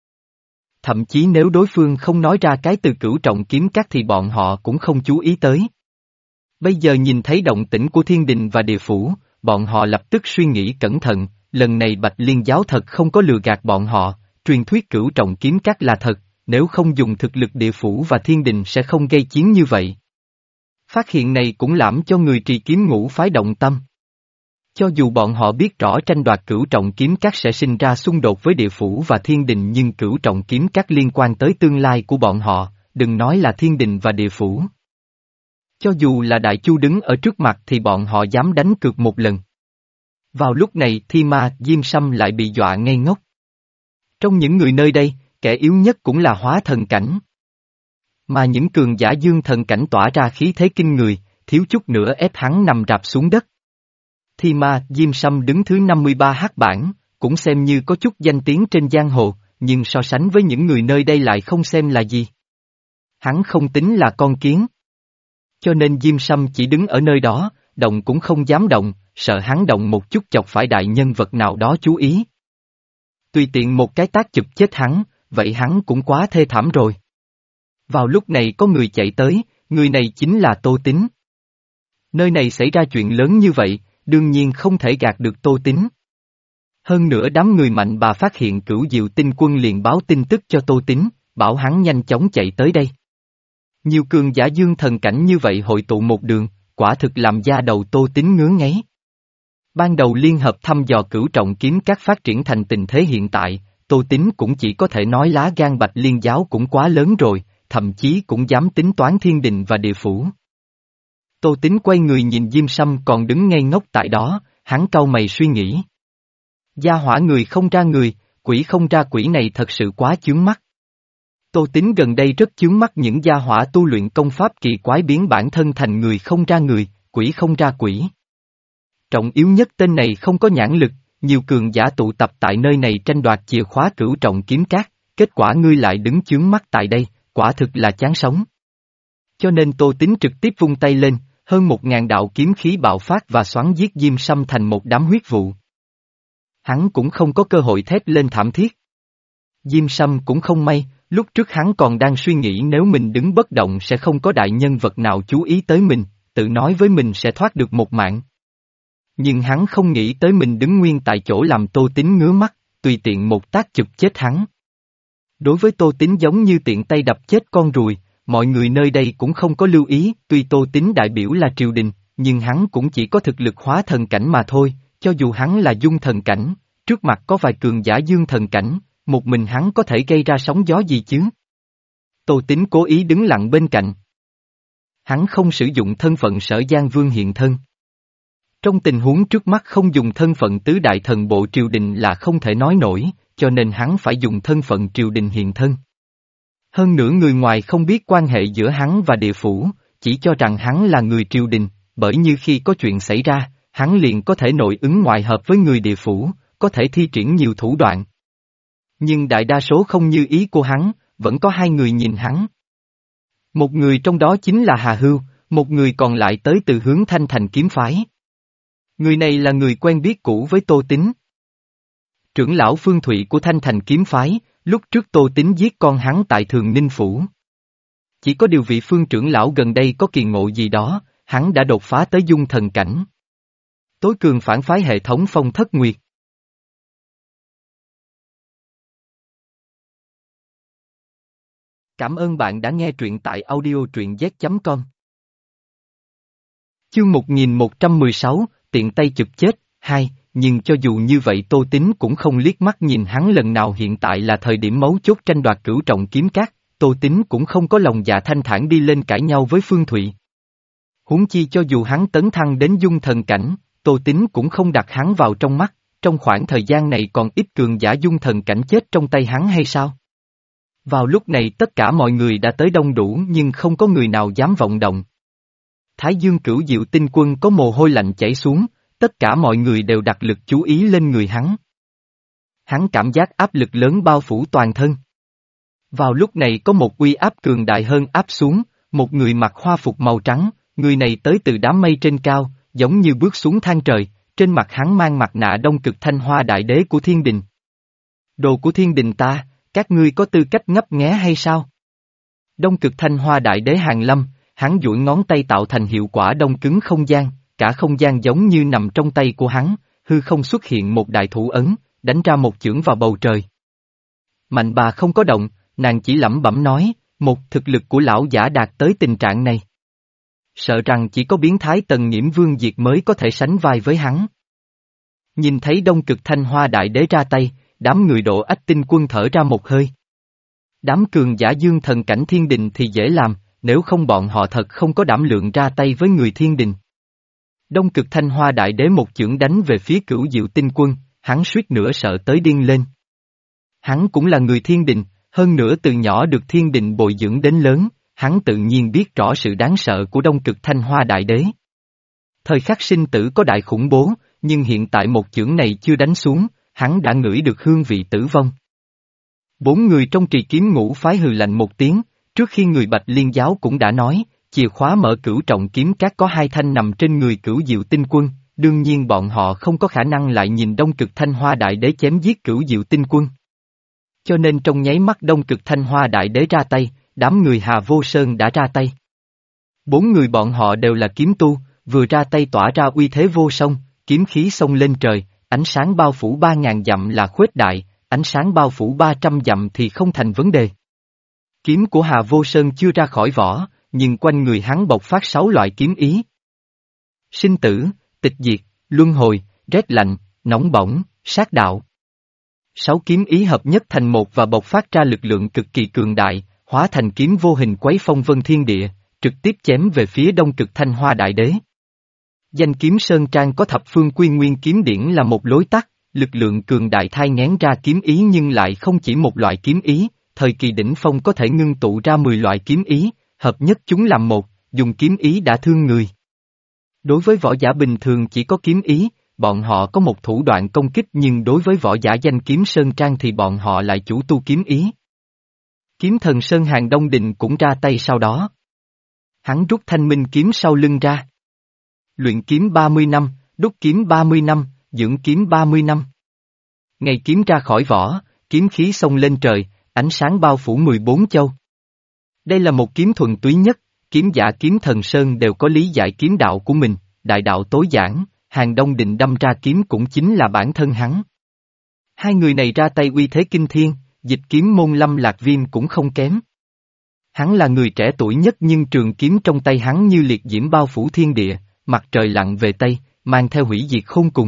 Thậm chí nếu đối phương không nói ra cái từ Cửu Trọng kiếm các thì bọn họ cũng không chú ý tới. Bây giờ nhìn thấy động tĩnh của thiên đình và địa phủ, bọn họ lập tức suy nghĩ cẩn thận, lần này Bạch Liên giáo thật không có lừa gạt bọn họ, truyền thuyết Cửu Trọng kiếm các là thật, nếu không dùng thực lực địa phủ và thiên đình sẽ không gây chiến như vậy. Phát hiện này cũng làm cho người trì kiếm ngũ phái động tâm. Cho dù bọn họ biết rõ tranh đoạt Cửu Trọng kiếm các sẽ sinh ra xung đột với địa phủ và thiên đình nhưng Cửu Trọng kiếm các liên quan tới tương lai của bọn họ, đừng nói là thiên đình và địa phủ. Cho dù là Đại Chu đứng ở trước mặt thì bọn họ dám đánh cược một lần. Vào lúc này Thi Ma, Diêm Sâm lại bị dọa ngây ngốc. Trong những người nơi đây, kẻ yếu nhất cũng là hóa thần cảnh. Mà những cường giả dương thần cảnh tỏa ra khí thế kinh người, thiếu chút nữa ép hắn nằm rạp xuống đất. Thi Ma, Diêm Sâm đứng thứ năm mươi ba hắc bảng, cũng xem như có chút danh tiếng trên giang hồ, nhưng so sánh với những người nơi đây lại không xem là gì. Hắn không tính là con kiến. Cho nên Diêm Sâm chỉ đứng ở nơi đó, động cũng không dám động, sợ hắn động một chút chọc phải đại nhân vật nào đó chú ý. Tùy tiện một cái tác chụp chết hắn, vậy hắn cũng quá thê thảm rồi. Vào lúc này có người chạy tới, người này chính là Tô Tín. Nơi này xảy ra chuyện lớn như vậy, đương nhiên không thể gạt được Tô Tín. Hơn nữa đám người mạnh bà phát hiện Cửu Diệu Tinh quân liền báo tin tức cho Tô Tín, bảo hắn nhanh chóng chạy tới đây. Nhiều cường giả dương thần cảnh như vậy hội tụ một đường, quả thực làm da đầu Tô Tín ngứa ngáy. Ban đầu liên hợp thăm dò Cửu Trọng kiếm các phát triển thành tình thế hiện tại, Tô Tín cũng chỉ có thể nói lá gan Bạch Liên giáo cũng quá lớn rồi, thậm chí cũng dám tính toán thiên đình và địa phủ. Tô Tín quay người nhìn Diêm Sâm còn đứng ngây ngốc tại đó, hắn cau mày suy nghĩ. Gia hỏa người không ra người, quỷ không ra quỷ này thật sự quá chướng mắt. Tô Tín gần đây rất chướng mắt những gia hỏa tu luyện công pháp kỳ quái biến bản thân thành người không ra người, quỷ không ra quỷ. Trọng yếu nhất tên này không có nhãn lực, nhiều cường giả tụ tập tại nơi này tranh đoạt chìa khóa cửu trọng kiếm cát, kết quả ngươi lại đứng chướng mắt tại đây, quả thực là chán sống. Cho nên Tô Tín trực tiếp vung tay lên, hơn một ngàn đạo kiếm khí bạo phát và xoắn giết Diêm Sâm thành một đám huyết vụ. Hắn cũng không có cơ hội thét lên thảm thiết. Diêm Sâm cũng không may, lúc trước hắn còn đang suy nghĩ nếu mình đứng bất động sẽ không có đại nhân vật nào chú ý tới mình, tự nói với mình sẽ thoát được một mạng. Nhưng hắn không nghĩ tới mình đứng nguyên tại chỗ làm Tô Tín ngứa mắt, tùy tiện một tác chụp chết hắn. Đối với Tô Tín giống như tiện tay đập chết con ruồi, mọi người nơi đây cũng không có lưu ý, tuy Tô Tín đại biểu là triều đình, nhưng hắn cũng chỉ có thực lực hóa thần cảnh mà thôi, cho dù hắn là dung thần cảnh, trước mặt có vài cường giả dương thần cảnh, một mình hắn có thể gây ra sóng gió gì chứ? Tô Tín cố ý đứng lặng bên cạnh. Hắn không sử dụng thân phận Sở Giang Vương hiện thân. Trong tình huống trước mắt không dùng thân phận tứ đại thần bộ triều đình là không thể nói nổi, cho nên hắn phải dùng thân phận triều đình hiện thân. Hơn nữa người ngoài không biết quan hệ giữa hắn và địa phủ, chỉ cho rằng hắn là người triều đình, bởi như khi có chuyện xảy ra, hắn liền có thể nội ứng ngoại hợp với người địa phủ, có thể thi triển nhiều thủ đoạn. Nhưng đại đa số không như ý của hắn, vẫn có hai người nhìn hắn. Một người trong đó chính là Hà Hưu, một người còn lại tới từ hướng Thanh Thành kiếm phái. Người này là người quen biết cũ với Tô Tín. Trưởng lão Phương Thụy của Thanh Thành kiếm phái, lúc trước Tô Tín giết con hắn tại Thường Ninh Phủ. Chỉ có điều vị Phương trưởng lão gần đây có kỳ ngộ gì đó, hắn đã đột phá tới dung thần cảnh. Tối cường phản phái hệ thống Phong Thất Nguyệt. Cảm ơn bạn đã nghe truyện tại audio truyện z chấm com. Chương một nghìn một trăm mười sáu, tiện tay chụp chết, hai, nhưng cho dù như vậy Tô Tín cũng không liếc mắt nhìn hắn lần nào, hiện tại là thời điểm mấu chốt tranh đoạt cửu trọng kiếm cát, Tô Tín cũng không có lòng dạ thanh thản đi lên cãi nhau với Phương Thụy. Huống chi cho dù hắn tấn thăng đến dung thần cảnh, Tô Tín cũng không đặt hắn vào trong mắt, trong khoảng thời gian này còn ít cường giả dung thần cảnh chết trong tay hắn hay sao? Vào lúc này tất cả mọi người đã tới đông đủ nhưng không có người nào dám vọng động. Thái Dương Cửu Diệu Tinh Quân có mồ hôi lạnh chảy xuống, tất cả mọi người đều đặt lực chú ý lên người hắn. Hắn cảm giác áp lực lớn bao phủ toàn thân. Vào lúc này có một uy áp cường đại hơn áp xuống, một người mặc hoa phục màu trắng, người này tới từ đám mây trên cao, giống như bước xuống thang trời, trên mặt hắn mang mặt nạ Đông Cực Thanh Hoa Đại Đế của Thiên Đình. Đồ của Thiên Đình ta, các ngươi có tư cách ngấp nghé hay sao? Đông Cực Thanh Hoa Đại Đế hàn lâm, hắn duỗi ngón tay tạo thành hiệu quả đông cứng không gian, cả không gian giống như nằm trong tay của hắn, hư không xuất hiện một đại thủ ấn, đánh ra một chưởng vào bầu trời. Mạnh bà không có động, nàng chỉ lẩm bẩm nói, một thực lực của lão giả đạt tới tình trạng này. Sợ rằng chỉ có biến thái Tần Nghiễm Vương Diệt mới có thể sánh vai với hắn. Nhìn thấy Đông Cực Thanh Hoa Đại Đế ra tay, đám người Độ Ách Tinh Quân thở ra một hơi. Đám cường giả dương thần cảnh Thiên Đình thì dễ làm, nếu không bọn họ thật không có đảm lượng ra tay với người Thiên Đình. Đông Cực Thanh Hoa Đại Đế một chưởng đánh về phía Cửu Diệu Tinh Quân, hắn suýt nữa sợ tới điên lên. Hắn cũng là người Thiên Đình, hơn nữa từ nhỏ được Thiên Đình bồi dưỡng đến lớn, hắn tự nhiên biết rõ sự đáng sợ của Đông Cực Thanh Hoa Đại Đế. Thời khắc sinh tử có đại khủng bố, nhưng hiện tại một chưởng này chưa đánh xuống, hắn đã ngửi được hương vị tử vong. Bốn người trong trì kiếm ngũ phái hừ lạnh một tiếng, trước khi người Bạch Liên giáo cũng đã nói, chìa khóa mở cửu trọng kiếm cát có hai thanh nằm trên người Cửu Diệu Tinh Quân, đương nhiên bọn họ không có khả năng lại nhìn Đông Cực Thanh Hoa Đại Đế chém giết Cửu Diệu Tinh Quân. Cho nên trong nháy mắt Đông Cực Thanh Hoa Đại Đế ra tay, đám người Hà Vô Sơn đã ra tay. Bốn người bọn họ đều là kiếm tu, vừa ra tay tỏa ra uy thế vô song, kiếm khí xông lên trời, ánh sáng bao phủ ba ngàn dặm là khuếch đại, ánh sáng bao phủ ba trăm dặm thì không thành vấn đề. Kiếm của Hà Vô Sơn chưa ra khỏi vỏ, nhưng quanh người hắn bộc phát sáu loại kiếm ý. Sinh tử, tịch diệt, luân hồi, rét lạnh, nóng bỏng, sát đạo. Sáu kiếm ý hợp nhất thành một và bộc phát ra lực lượng cực kỳ cường đại, hóa thành kiếm vô hình quấy phong vân thiên địa, trực tiếp chém về phía Đông Cực Thanh Hoa Đại Đế. Danh kiếm Sơn Trang có thập phương quy nguyên kiếm điển là một lối tắt, lực lượng cường đại thai nghén ra kiếm ý nhưng lại không chỉ một loại kiếm ý, thời kỳ đỉnh phong có thể ngưng tụ ra mười loại kiếm ý, hợp nhất chúng làm một, dùng kiếm ý đã thương người. Đối với võ giả bình thường chỉ có kiếm ý, bọn họ có một thủ đoạn công kích nhưng đối với võ giả danh kiếm Sơn Trang thì bọn họ lại chủ tu kiếm ý. Kiếm thần Sơn Hàng Đông Định cũng ra tay sau đó. Hắn rút thanh minh kiếm sau lưng ra. Luyện kiếm ba mươi năm, đúc kiếm ba mươi năm, dưỡng kiếm ba mươi năm. Ngày kiếm ra khỏi vỏ, kiếm khí xông lên trời, ánh sáng bao phủ mười bốn châu. Đây là một kiếm thuần túy nhất, kiếm giả kiếm thần Sơn đều có lý giải kiếm đạo của mình, đại đạo tối giản, Hàng Đông Định đâm ra kiếm cũng chính là bản thân hắn. Hai người này ra tay uy thế kinh thiên, dịch kiếm môn Lâm Lạc Viêm cũng không kém. Hắn là người trẻ tuổi nhất nhưng trường kiếm trong tay hắn như liệt diễm bao phủ thiên địa, mặt trời lặn về Tây, mang theo hủy diệt khôn cùng.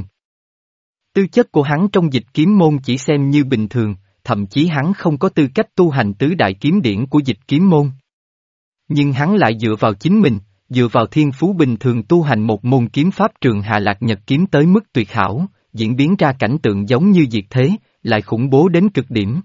Tư chất của hắn trong dịch kiếm môn chỉ xem như bình thường, thậm chí hắn không có tư cách tu hành tứ đại kiếm điển của dịch kiếm môn. Nhưng hắn lại dựa vào chính mình, dựa vào thiên phú bình thường tu hành một môn kiếm pháp Trường Hà Lạc Nhật kiếm tới mức tuyệt hảo, diễn biến ra cảnh tượng giống như diệt thế, lại khủng bố đến cực điểm.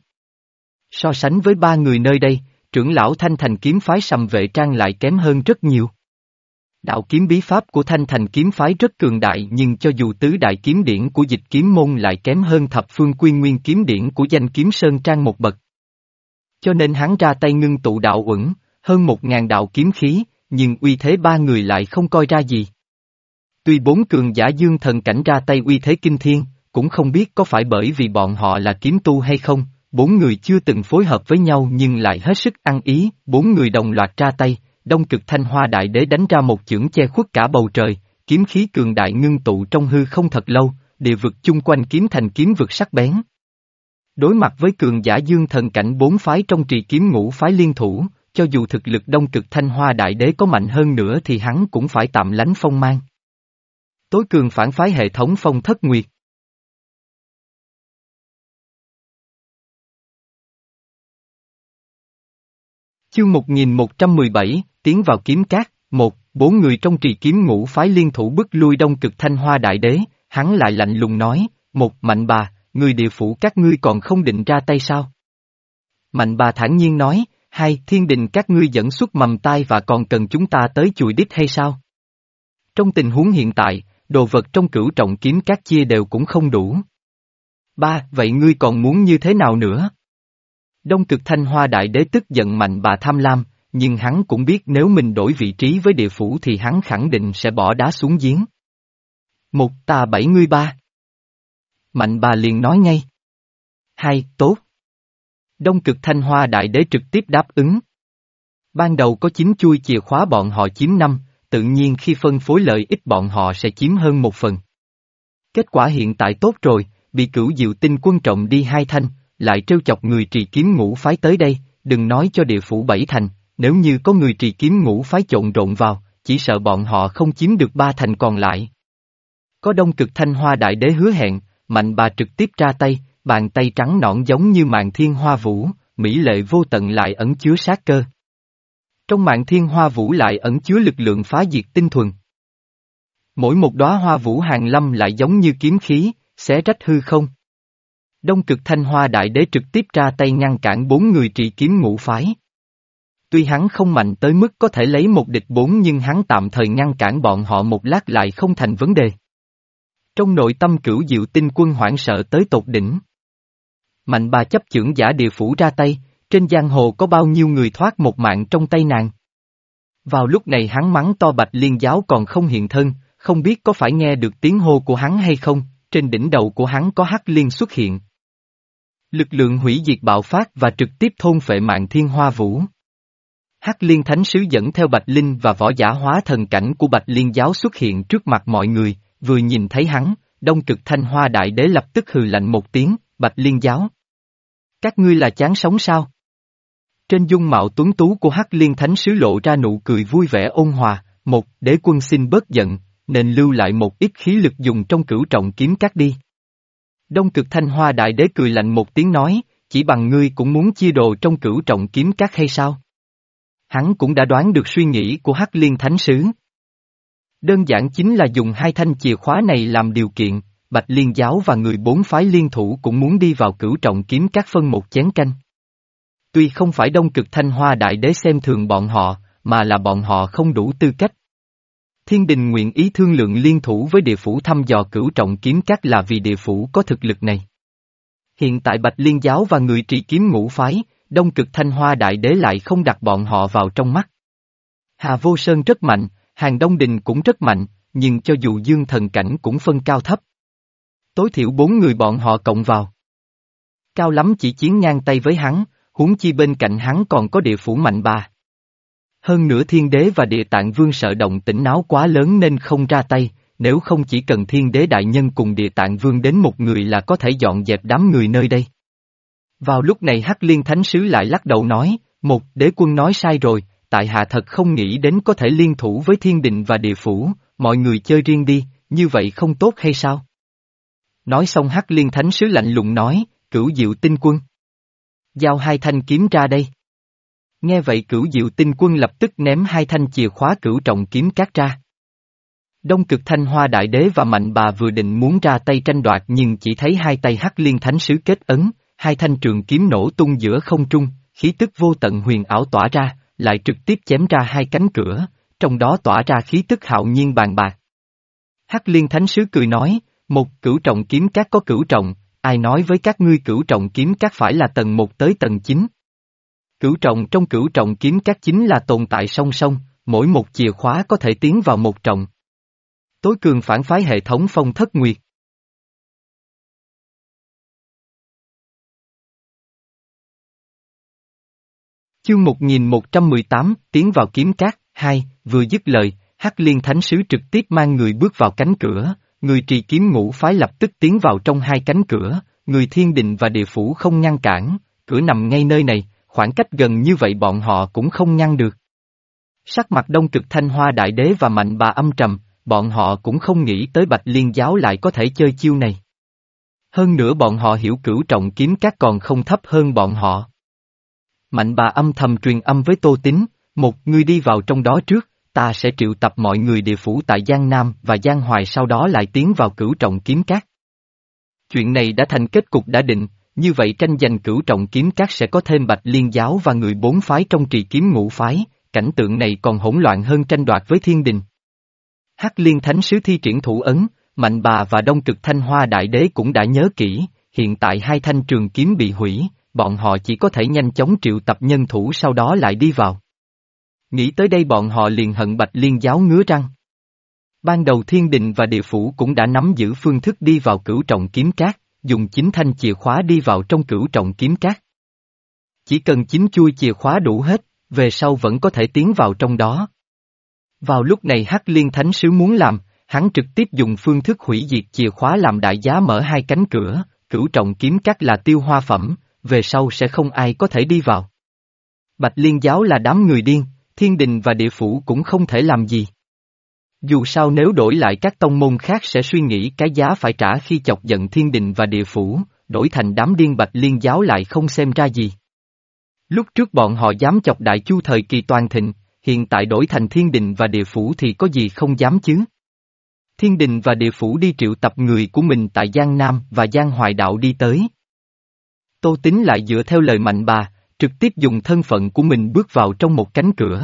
So sánh với ba người nơi đây, trưởng lão Thanh Thành kiếm phái Sầm Vệ Trang lại kém hơn rất nhiều. Đạo kiếm bí pháp của Thanh Thành kiếm phái rất cường đại nhưng cho dù tứ đại kiếm điển của dịch kiếm môn lại kém hơn thập phương quy nguyên kiếm điển của danh kiếm Sơn Trang một bậc. Cho nên hắn ra tay ngưng tụ đạo uẩn, hơn một ngàn đạo kiếm khí, nhưng uy thế ba người lại không coi ra gì. Tuy bốn cường giả dương thần cảnh ra tay uy thế kinh thiên, cũng không biết có phải bởi vì bọn họ là kiếm tu hay không, bốn người chưa từng phối hợp với nhau nhưng lại hết sức ăn ý, bốn người đồng loạt ra tay, Đông Cực Thanh Hoa Đại Đế đánh ra một chưởng che khuất cả bầu trời, kiếm khí cường đại ngưng tụ trong hư không thật lâu, địa vực chung quanh kiếm thành kiếm vực sắc bén. Đối mặt với cường giả dương thần cảnh bốn phái trong trì kiếm ngũ phái liên thủ, cho dù thực lực Đông Cực Thanh Hoa Đại Đế có mạnh hơn nữa thì hắn cũng phải tạm lánh phong mang. Tối cường phản phái hệ thống Phong Thất Nguyệt. Chương một nghìn một trăm mười bảy, tiến vào kiếm cát, một, bốn người trong trì kiếm ngũ phái liên thủ bức lui Đông Cực Thanh Hoa Đại Đế, hắn lại lạnh lùng nói, một, Mạnh Bà, người địa phủ các ngươi còn không định ra tay sao? Mạnh Bà thản nhiên nói, hai, Thiên Đình các ngươi dẫn xuất mầm tai và còn cần chúng ta tới chùi đít hay sao? Trong tình huống hiện tại, đồ vật trong cửu trọng kiếm cát chia đều cũng không đủ. Ba, vậy ngươi còn muốn như thế nào nữa? Đông Cực Thanh Hoa Đại Đế tức giận Mạnh Bà tham lam, nhưng hắn cũng biết nếu mình đổi vị trí với địa phủ thì hắn khẳng định sẽ bỏ đá xuống giếng. Một, ta bảy ngươi ba. Mạnh Bà liền nói ngay. Hai, tốt. Đông Cực Thanh Hoa Đại Đế trực tiếp đáp ứng. Ban đầu có chín chuôi chìa khóa bọn họ chiếm năm, tự nhiên khi phân phối lợi ích bọn họ sẽ chiếm hơn một phần. Kết quả hiện tại tốt rồi, bị Cửu Diệu Tinh Quân trọng đi hai thanh, lại trêu chọc người trì kiếm ngũ phái tới đây, đừng nói cho địa phủ bảy thành, nếu như có người trì kiếm ngũ phái trộn rộn vào, chỉ sợ bọn họ không chiếm được ba thành còn lại. Có Đông Cực Thanh Hoa Đại Đế hứa hẹn, Mạnh Bà trực tiếp ra tay, bàn tay trắng nõn giống như mạn thiên hoa vũ, mỹ lệ vô tận lại ẩn chứa sát cơ. Trong mạn thiên hoa vũ lại ẩn chứa lực lượng phá diệt tinh thuần. Mỗi một đóa hoa vũ hàng lâm lại giống như kiếm khí, xé rách hư không. Đông Cực Thanh Hoa Đại Đế trực tiếp ra tay ngăn cản bốn người trì kiếm ngũ phái. Tuy hắn không mạnh tới mức có thể lấy một địch bốn nhưng hắn tạm thời ngăn cản bọn họ một lát lại không thành vấn đề. Trong nội tâm Cửu Diệu Tinh Quân hoảng sợ tới tột đỉnh. Mạnh Bà chấp chưởng giả địa phủ ra tay, trên giang hồ có bao nhiêu người thoát một mạng trong tay nàng. Vào lúc này hắn mắng to Bạch Liên Giáo còn không hiện thân, không biết có phải nghe được tiếng hô của hắn hay không, trên đỉnh đầu của hắn có Hắc Liên xuất hiện. Lực lượng hủy diệt bạo phát và trực tiếp thôn phệ mạn thiên hoa vũ. Hắc Liên Thánh Sứ dẫn theo Bạch Linh và võ giả hóa thần cảnh của Bạch Liên Giáo xuất hiện trước mặt mọi người, vừa nhìn thấy hắn, Đông Cực Thanh Hoa Đại Đế lập tức hừ lạnh một tiếng, Bạch Liên Giáo. Các ngươi là chán sống sao? Trên dung mạo tuấn tú của Hắc Liên Thánh Sứ lộ ra nụ cười vui vẻ ôn hòa, một, đế quân xin bớt giận, nên lưu lại một ít khí lực dùng trong cửu trọng kiếm cát đi. Đông Cực Thanh Hoa Đại Đế cười lạnh một tiếng nói, chỉ bằng ngươi cũng muốn chia đồ trong cửu trọng kiếm cát hay sao? Hắn cũng đã đoán được suy nghĩ của Hắc Liên Thánh Sứ. Đơn giản chính là dùng hai thanh chìa khóa này làm điều kiện, Bạch Liên Giáo và người bốn phái liên thủ cũng muốn đi vào cửu trọng kiếm cát phân một chén canh. Tuy không phải Đông Cực Thanh Hoa Đại Đế xem thường bọn họ, mà là bọn họ không đủ tư cách. Thiên đình nguyện ý thương lượng liên thủ với địa phủ thăm dò cửu trọng kiếm các là vì địa phủ có thực lực này. Hiện tại Bạch Liên giáo và người trì kiếm ngũ phái, Đông Cực Thanh Hoa Đại Đế lại không đặt bọn họ vào trong mắt. Hà Vô Sơn rất mạnh, Hàng Đông Đình cũng rất mạnh, nhưng cho dù dương thần cảnh cũng phân cao thấp. Tối thiểu bốn người bọn họ cộng vào. Cao lắm chỉ chiến ngang tay với hắn, huống chi bên cạnh hắn còn có địa phủ mạnh bà. Hơn nữa Thiên Đế và Địa Tạng Vương sợ động tĩnh náo quá lớn nên không ra tay, nếu không chỉ cần Thiên Đế Đại Nhân cùng Địa Tạng Vương đến một người là có thể dọn dẹp đám người nơi đây. Vào lúc này Hắc Liên Thánh Sứ lại lắc đầu nói, một đế quân nói sai rồi, tại hạ thật không nghĩ đến có thể liên thủ với thiên đình và địa phủ, mọi người chơi riêng đi, như vậy không tốt hay sao? Nói xong Hắc Liên Thánh Sứ lạnh lùng nói, Cửu Diệu Tinh Quân. Giao hai thanh kiếm ra đây. Nghe vậy Cửu Diệu Tinh Quân lập tức ném hai thanh chìa khóa cửu trọng kiếm cát ra. Đông Cực Thanh Hoa Đại Đế và Mạnh Bà vừa định muốn ra tay tranh đoạt nhưng chỉ thấy hai tay Hắc Liên Thánh Sứ kết ấn, hai thanh trường kiếm nổ tung giữa không trung, khí tức vô tận huyền ảo tỏa ra, lại trực tiếp chém ra hai cánh cửa, trong đó tỏa ra khí tức hạo nhiên bàn bạc. Hắc Liên Thánh Sứ cười nói, một cửu trọng kiếm cát có cửu trọng, ai nói với các ngươi cửu trọng kiếm cát phải là tầng một tới tầng chín. Cửu trọng trong cửu trọng kiếm cát chính là tồn tại song song, mỗi một chìa khóa có thể tiến vào một trọng. Tối cường phản phái hệ thống Phong Thất Nguyệt. Chương một nghìn một trăm mười tám, tiến vào kiếm cát, hai, vừa dứt lời, Hắc Liên Thánh Sứ trực tiếp mang người bước vào cánh cửa, người trì kiếm ngũ phái lập tức tiến vào trong hai cánh cửa, người thiên đình và địa phủ không ngăn cản, cửa nằm ngay nơi này, khoảng cách gần như vậy bọn họ cũng không ngăn được. Sắc mặt Đông Cực Thanh Hoa Đại Đế và Mạnh Bà âm trầm, bọn họ cũng không nghĩ tới Bạch Liên giáo lại có thể chơi chiêu này. Hơn nữa bọn họ hiểu cửu trọng kiếm cát còn không thấp hơn bọn họ. Mạnh Bà âm thầm truyền âm với Tô Tín, một ngươi đi vào trong đó trước, ta sẽ triệu tập mọi người địa phủ tại Giang Nam và Giang Hoài sau đó lại tiến vào cửu trọng kiếm cát. Chuyện này đã thành kết cục đã định, như vậy tranh giành cửu trọng kiếm cát sẽ có thêm Bạch Liên giáo và người bốn phái trong trì kiếm ngũ phái, cảnh tượng này còn hỗn loạn hơn tranh đoạt với thiên đình. Hắc Liên Thánh Sứ thi triển thủ ấn, Mạnh Bà và Đông Cực Thanh Hoa Đại Đế cũng đã nhớ kỹ, hiện tại hai thanh trường kiếm bị hủy, bọn họ chỉ có thể nhanh chóng triệu tập nhân thủ sau đó lại đi vào. Nghĩ tới đây bọn họ liền hận Bạch Liên giáo ngứa răng. Ban đầu thiên đình và địa phủ cũng đã nắm giữ phương thức đi vào cửu trọng kiếm cát, dùng chính thanh chìa khóa đi vào trong cửu trọng kiếm cát. Chỉ cần chín chuôi chìa khóa đủ hết, về sau vẫn có thể tiến vào trong đó. Vào lúc này Hắc Liên Thánh Sứ muốn làm, hắn trực tiếp dùng phương thức hủy diệt chìa khóa làm đại giá mở hai cánh cửa, cửu trọng kiếm cát là tiêu hoa phẩm, về sau sẽ không ai có thể đi vào. Bạch Liên giáo là đám người điên, thiên đình và địa phủ cũng không thể làm gì. Dù sao nếu đổi lại các tông môn khác sẽ suy nghĩ cái giá phải trả khi chọc giận thiên đình và địa phủ, đổi thành đám điên Bạch Liên giáo lại không xem ra gì. Lúc trước bọn họ dám chọc Đại Chu thời kỳ toàn thịnh, hiện tại đổi thành thiên đình và địa phủ thì có gì không dám chứ. Thiên đình và địa phủ đi triệu tập người của mình tại Giang Nam và Giang Hoài đạo đi tới. Tô Tín lại dựa theo lời Mạnh Bà, trực tiếp dùng thân phận của mình bước vào trong một cánh cửa.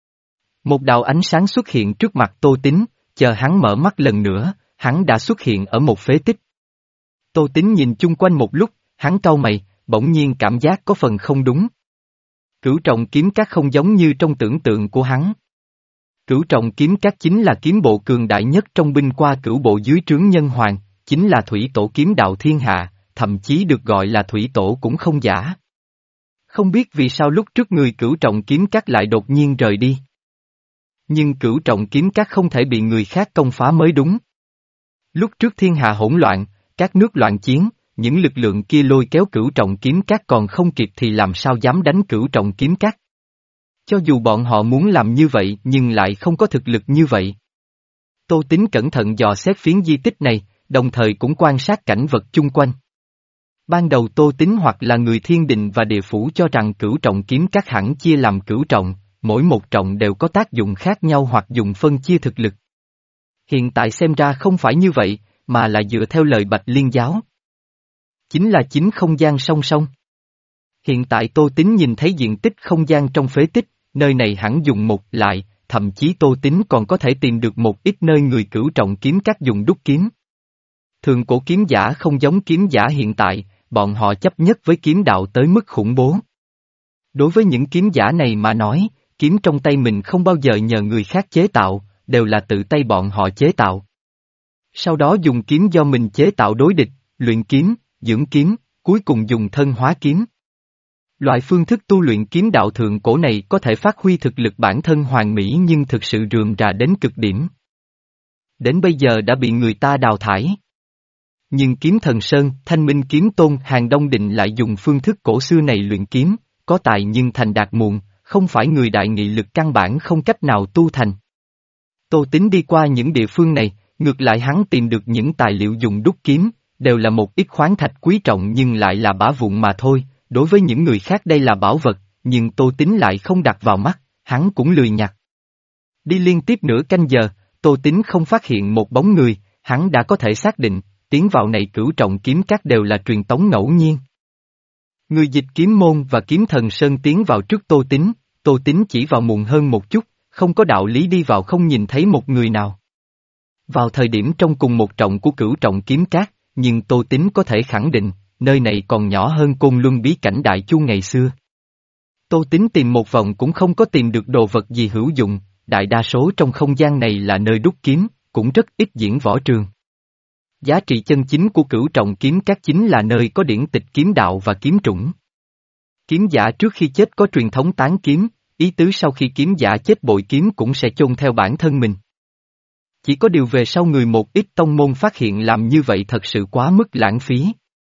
Một đạo ánh sáng xuất hiện trước mặt Tô Tín, chờ hắn mở mắt lần nữa, hắn đã xuất hiện ở một phế tích. Tô Tín nhìn chung quanh một lúc, hắn cau mày, bỗng nhiên cảm giác có phần không đúng. Cửu trọng kiếm cát không giống như trong tưởng tượng của hắn. Cửu trọng kiếm cát chính là kiếm bộ cường đại nhất trong binh qua cửu bộ dưới trướng nhân hoàng, chính là thủy tổ kiếm đạo thiên hạ, thậm chí được gọi là thủy tổ cũng không giả. Không biết vì sao lúc trước người cửu trọng kiếm cát lại đột nhiên rời đi. Nhưng cửu trọng kiếm cát không thể bị người khác công phá mới đúng. Lúc trước thiên hạ hỗn loạn, các nước loạn chiến, những lực lượng kia lôi kéo cửu trọng kiếm cát còn không kịp thì làm sao dám đánh cửu trọng kiếm cát. Cho dù bọn họ muốn làm như vậy nhưng lại không có thực lực như vậy. Tô Tín cẩn thận dò xét phiến di tích này, đồng thời cũng quan sát cảnh vật chung quanh. Ban đầu Tô Tín hoặc là người thiên đình và địa phủ cho rằng cửu trọng kiếm cát hẳn chia làm cửu trọng, mỗi một trọng đều có tác dụng khác nhau hoặc dùng phân chia thực lực. Hiện tại xem ra không phải như vậy, mà là dựa theo lời Bạch Liên giáo. Chính là chính không gian song song. Hiện tại Tô Tín nhìn thấy diện tích không gian trong phế tích, nơi này hẳn dùng một lại, thậm chí Tô Tín còn có thể tìm được một ít nơi người cửu trọng kiếm các dùng đúc kiếm. Thượng cổ kiếm giả không giống kiếm giả hiện tại, bọn họ chấp nhất với kiếm đạo tới mức khủng bố. Đối với những kiếm giả này mà nói, kiếm trong tay mình không bao giờ nhờ người khác chế tạo, đều là tự tay bọn họ chế tạo. Sau đó dùng kiếm do mình chế tạo đối địch, luyện kiếm, dưỡng kiếm, cuối cùng dùng thân hóa kiếm. Loại phương thức tu luyện kiếm đạo thượng cổ này có thể phát huy thực lực bản thân hoàn mỹ nhưng thực sự rườm rà đến cực điểm. Đến bây giờ đã bị người ta đào thải. Nhưng kiếm thần Sơn, Thanh Minh Kiếm Tôn Hàng Đông Định lại dùng phương thức cổ xưa này luyện kiếm, có tài nhưng thành đạt muộn, không phải người đại nghị lực căn bản không cách nào tu thành. Tô Tín đi qua những địa phương này, ngược lại hắn tìm được những tài liệu dùng đúc kiếm, đều là một ít khoáng thạch quý trọng nhưng lại là bả vụn mà thôi, đối với những người khác đây là bảo vật, nhưng Tô Tín lại không đặt vào mắt, hắn cũng lười nhặt. Đi liên tiếp nửa canh giờ, Tô Tín không phát hiện một bóng người, hắn đã có thể xác định, tiến vào này cửu trọng kiếm các đều là truyền tống ngẫu nhiên. Người dịch kiếm môn và kiếm thần Sơn tiến vào trước Tô Tín, Tô Tín chỉ vào muộn hơn một chút, không có đạo lý đi vào không nhìn thấy một người nào. Vào thời điểm trong cùng một trọng của cửu trọng kiếm các, nhưng Tô Tín có thể khẳng định, nơi này còn nhỏ hơn Côn Luân bí cảnh Đại Chu ngày xưa. Tô Tín tìm một vòng cũng không có tìm được đồ vật gì hữu dụng, đại đa số trong không gian này là nơi đúc kiếm, cũng rất ít diễn võ trường. Giá trị chân chính của cửu trọng kiếm các chính là nơi có điển tịch kiếm đạo và kiếm chủng. Kiếm giả trước khi chết có truyền thống tán kiếm, ý tứ sau khi kiếm giả chết bội kiếm cũng sẽ chôn theo bản thân mình. Chỉ có điều về sau người một ít tông môn phát hiện làm như vậy thật sự quá mức lãng phí.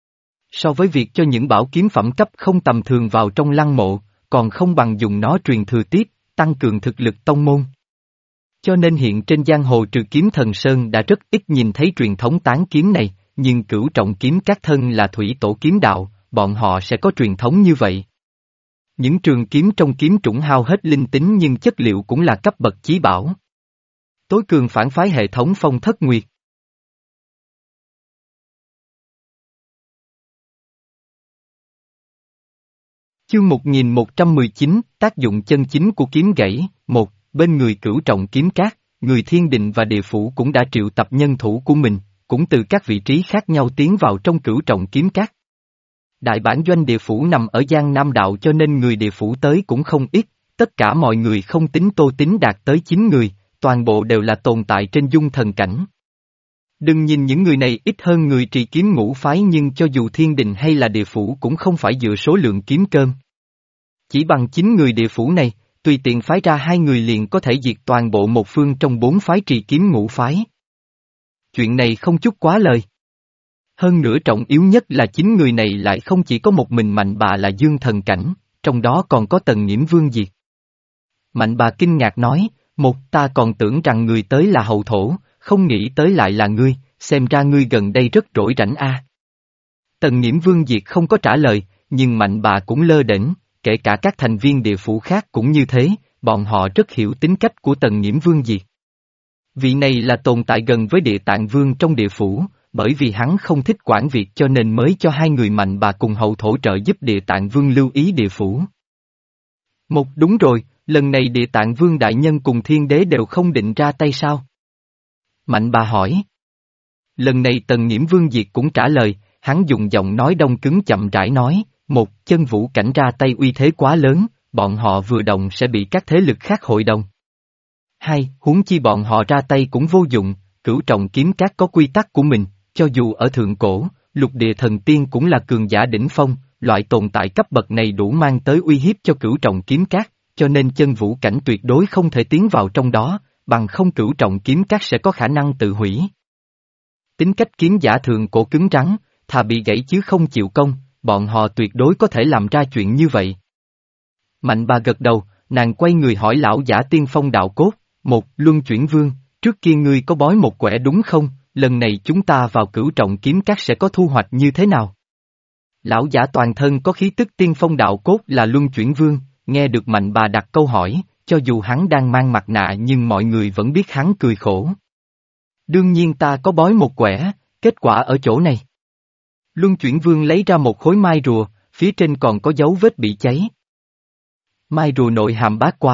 So với việc cho những bảo kiếm phẩm cấp không tầm thường vào trong lăng mộ, còn không bằng dùng nó truyền thừa tiếp, tăng cường thực lực tông môn. Cho nên hiện trên giang hồ trừ kiếm thần Sơn đã rất ít nhìn thấy truyền thống tán kiếm này, nhưng cửu trọng kiếm các thân là thủy tổ kiếm đạo, bọn họ sẽ có truyền thống như vậy. Những trường kiếm trong kiếm chủng hao hết linh tính nhưng chất liệu cũng là cấp bậc chí bảo. Tối cường phản phái hệ thống Phong Thất Nguyệt. Chương một nghìn một trăm mười chín, tác dụng chân chính của kiếm gãy. Một, bên người cửu trọng kiếm các, người thiên định và địa phủ cũng đã triệu tập nhân thủ của mình, cũng từ các vị trí khác nhau tiến vào trong cửu trọng kiếm các. Đại bản doanh địa phủ nằm ở Giang Nam Đạo cho nên người địa phủ tới cũng không ít, tất cả mọi người không tính Tô Tín đạt tới chín người, toàn bộ đều là tồn tại trên dung thần cảnh. Đừng nhìn những người này ít hơn người trì kiếm ngũ phái nhưng cho dù thiên đình hay là địa phủ cũng không phải dựa số lượng kiếm cơm. Chỉ bằng chín người địa phủ này, tùy tiện phái ra hai người liền có thể diệt toàn bộ một phương trong bốn phái trì kiếm ngũ phái. Chuyện này không chút quá lời. Hơn nữa trọng yếu nhất là chín người này lại không chỉ có một mình Mạnh Bà là dương thần cảnh, trong đó còn có Tần Nhiễm Vương diệt. Mạnh Bà kinh ngạc nói, một ta còn tưởng rằng người tới là hậu thổ, không nghĩ tới lại là ngươi, xem ra ngươi gần đây rất rỗi rảnh a. Tần Nhiễm Vương diệt không có trả lời, nhưng Mạnh Bà cũng lơ đễnh, kể cả các thành viên địa phủ khác cũng như thế, bọn họ rất hiểu tính cách của Tần Nhiễm Vương diệt. Vị này là tồn tại gần với Địa Tạng Vương trong địa phủ, bởi vì hắn không thích quản việc cho nên mới cho hai người Mạnh Bà cùng hậu thổ trợ giúp Địa Tạng Vương lưu ý địa phủ. Một đúng rồi, lần này Địa Tạng Vương đại nhân cùng thiên đế đều không định ra tay sao? Mạnh Bà hỏi. Lần này Tần Nhiễm Vương diệt cũng trả lời, hắn dùng giọng nói đông cứng chậm rãi nói, một, chân vũ cảnh ra tay uy thế quá lớn, bọn họ vừa động sẽ bị các thế lực khác hội đồng. Hai, huống chi bọn họ ra tay cũng vô dụng, cửu trọng kiếm các có quy tắc của mình, cho dù ở thượng cổ, lục địa thần tiên cũng là cường giả đỉnh phong, loại tồn tại cấp bậc này đủ mang tới uy hiếp cho cửu trọng kiếm các, cho nên chân vũ cảnh tuyệt đối không thể tiến vào trong đó, bằng không cửu trọng kiếm các sẽ có khả năng tự hủy. Tính cách kiếm giả thường cổ cứng rắn, thà bị gãy chứ không chịu công, bọn họ tuyệt đối có thể làm ra chuyện như vậy. Mạnh Bà gật đầu, nàng quay người hỏi lão giả tiên phong đạo cốt, một, Luân Chuyển Vương, trước kia ngươi có bói một quẻ đúng không, lần này chúng ta vào cửu trọng kiếm các sẽ có thu hoạch như thế nào? Lão giả toàn thân có khí tức tiên phong đạo cốt là Luân Chuyển Vương, nghe được Mạnh Bà đặt câu hỏi, cho dù hắn đang mang mặt nạ nhưng mọi người vẫn biết hắn cười khổ. Đương nhiên ta có bói một quẻ, kết quả ở chỗ này. Luân Chuyển Vương lấy ra một khối mai rùa, phía trên còn có dấu vết bị cháy. Mai rùa nội hàm bát quái,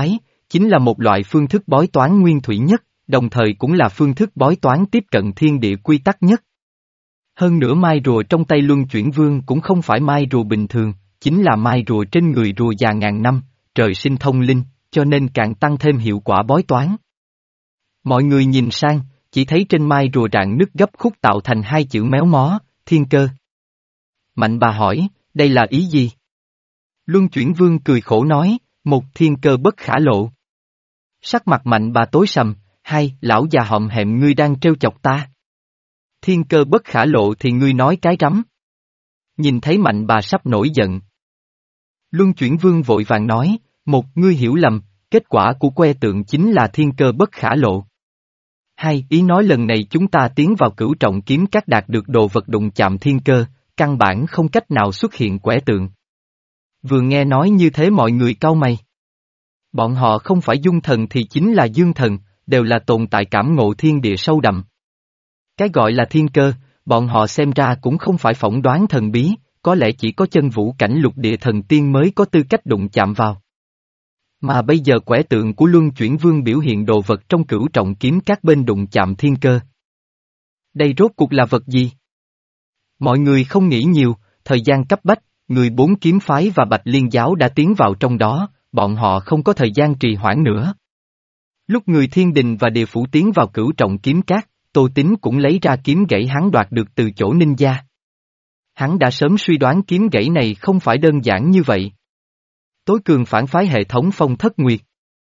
chính là một loại phương thức bói toán nguyên thủy nhất, đồng thời cũng là phương thức bói toán tiếp cận thiên địa quy tắc nhất. Hơn nữa mai rùa trong tay Luân Chuyển Vương cũng không phải mai rùa bình thường, chính là mai rùa trên người rùa già ngàn năm, trời sinh thông linh, cho nên càng tăng thêm hiệu quả bói toán. Mọi người nhìn sang, chỉ thấy trên mai rùa rạn nứt gấp khúc tạo thành hai chữ méo mó, thiên cơ. Mạnh bà hỏi, đây là ý gì? Luân Chuyển Vương cười khổ nói, một thiên cơ bất khả lộ. Sắc mặt Mạnh bà tối sầm, hai, lão già họm hẹm ngươi đang trêu chọc ta. Thiên cơ bất khả lộ thì ngươi nói cái rắm. Nhìn thấy Mạnh bà sắp nổi giận. Luân Chuyển Vương vội vàng nói, một, ngươi hiểu lầm, kết quả của que tượng chính là thiên cơ bất khả lộ. Hai, ý nói lần này chúng ta tiến vào cửu trọng kiếm các đạt được đồ vật đụng chạm thiên cơ, căn bản không cách nào xuất hiện quẻ tượng. Vừa nghe nói như thế mọi người cau mày. Bọn họ không phải dung thần thì chính là dương thần, đều là tồn tại cảm ngộ thiên địa sâu đậm. Cái gọi là thiên cơ, bọn họ xem ra cũng không phải phỏng đoán thần bí, có lẽ chỉ có chân vũ cảnh lục địa thần tiên mới có tư cách đụng chạm vào. Mà bây giờ quẻ tượng của Luân Chuyển Vương biểu hiện đồ vật trong cửu trọng kiếm các bên đụng chạm thiên cơ. Đây rốt cuộc là vật gì? Mọi người không nghĩ nhiều, thời gian cấp bách, người bốn kiếm phái và Bạch Liên giáo đã tiến vào trong đó, bọn họ không có thời gian trì hoãn nữa. Lúc người thiên đình và địa phủ tiến vào cửu trọng kiếm các, Tô Tín cũng lấy ra kiếm gãy hắn đoạt được từ chỗ ninh gia. Hắn đã sớm suy đoán kiếm gãy này không phải đơn giản như vậy. Tối cường phản phái hệ thống Phong Thất Nguyệt.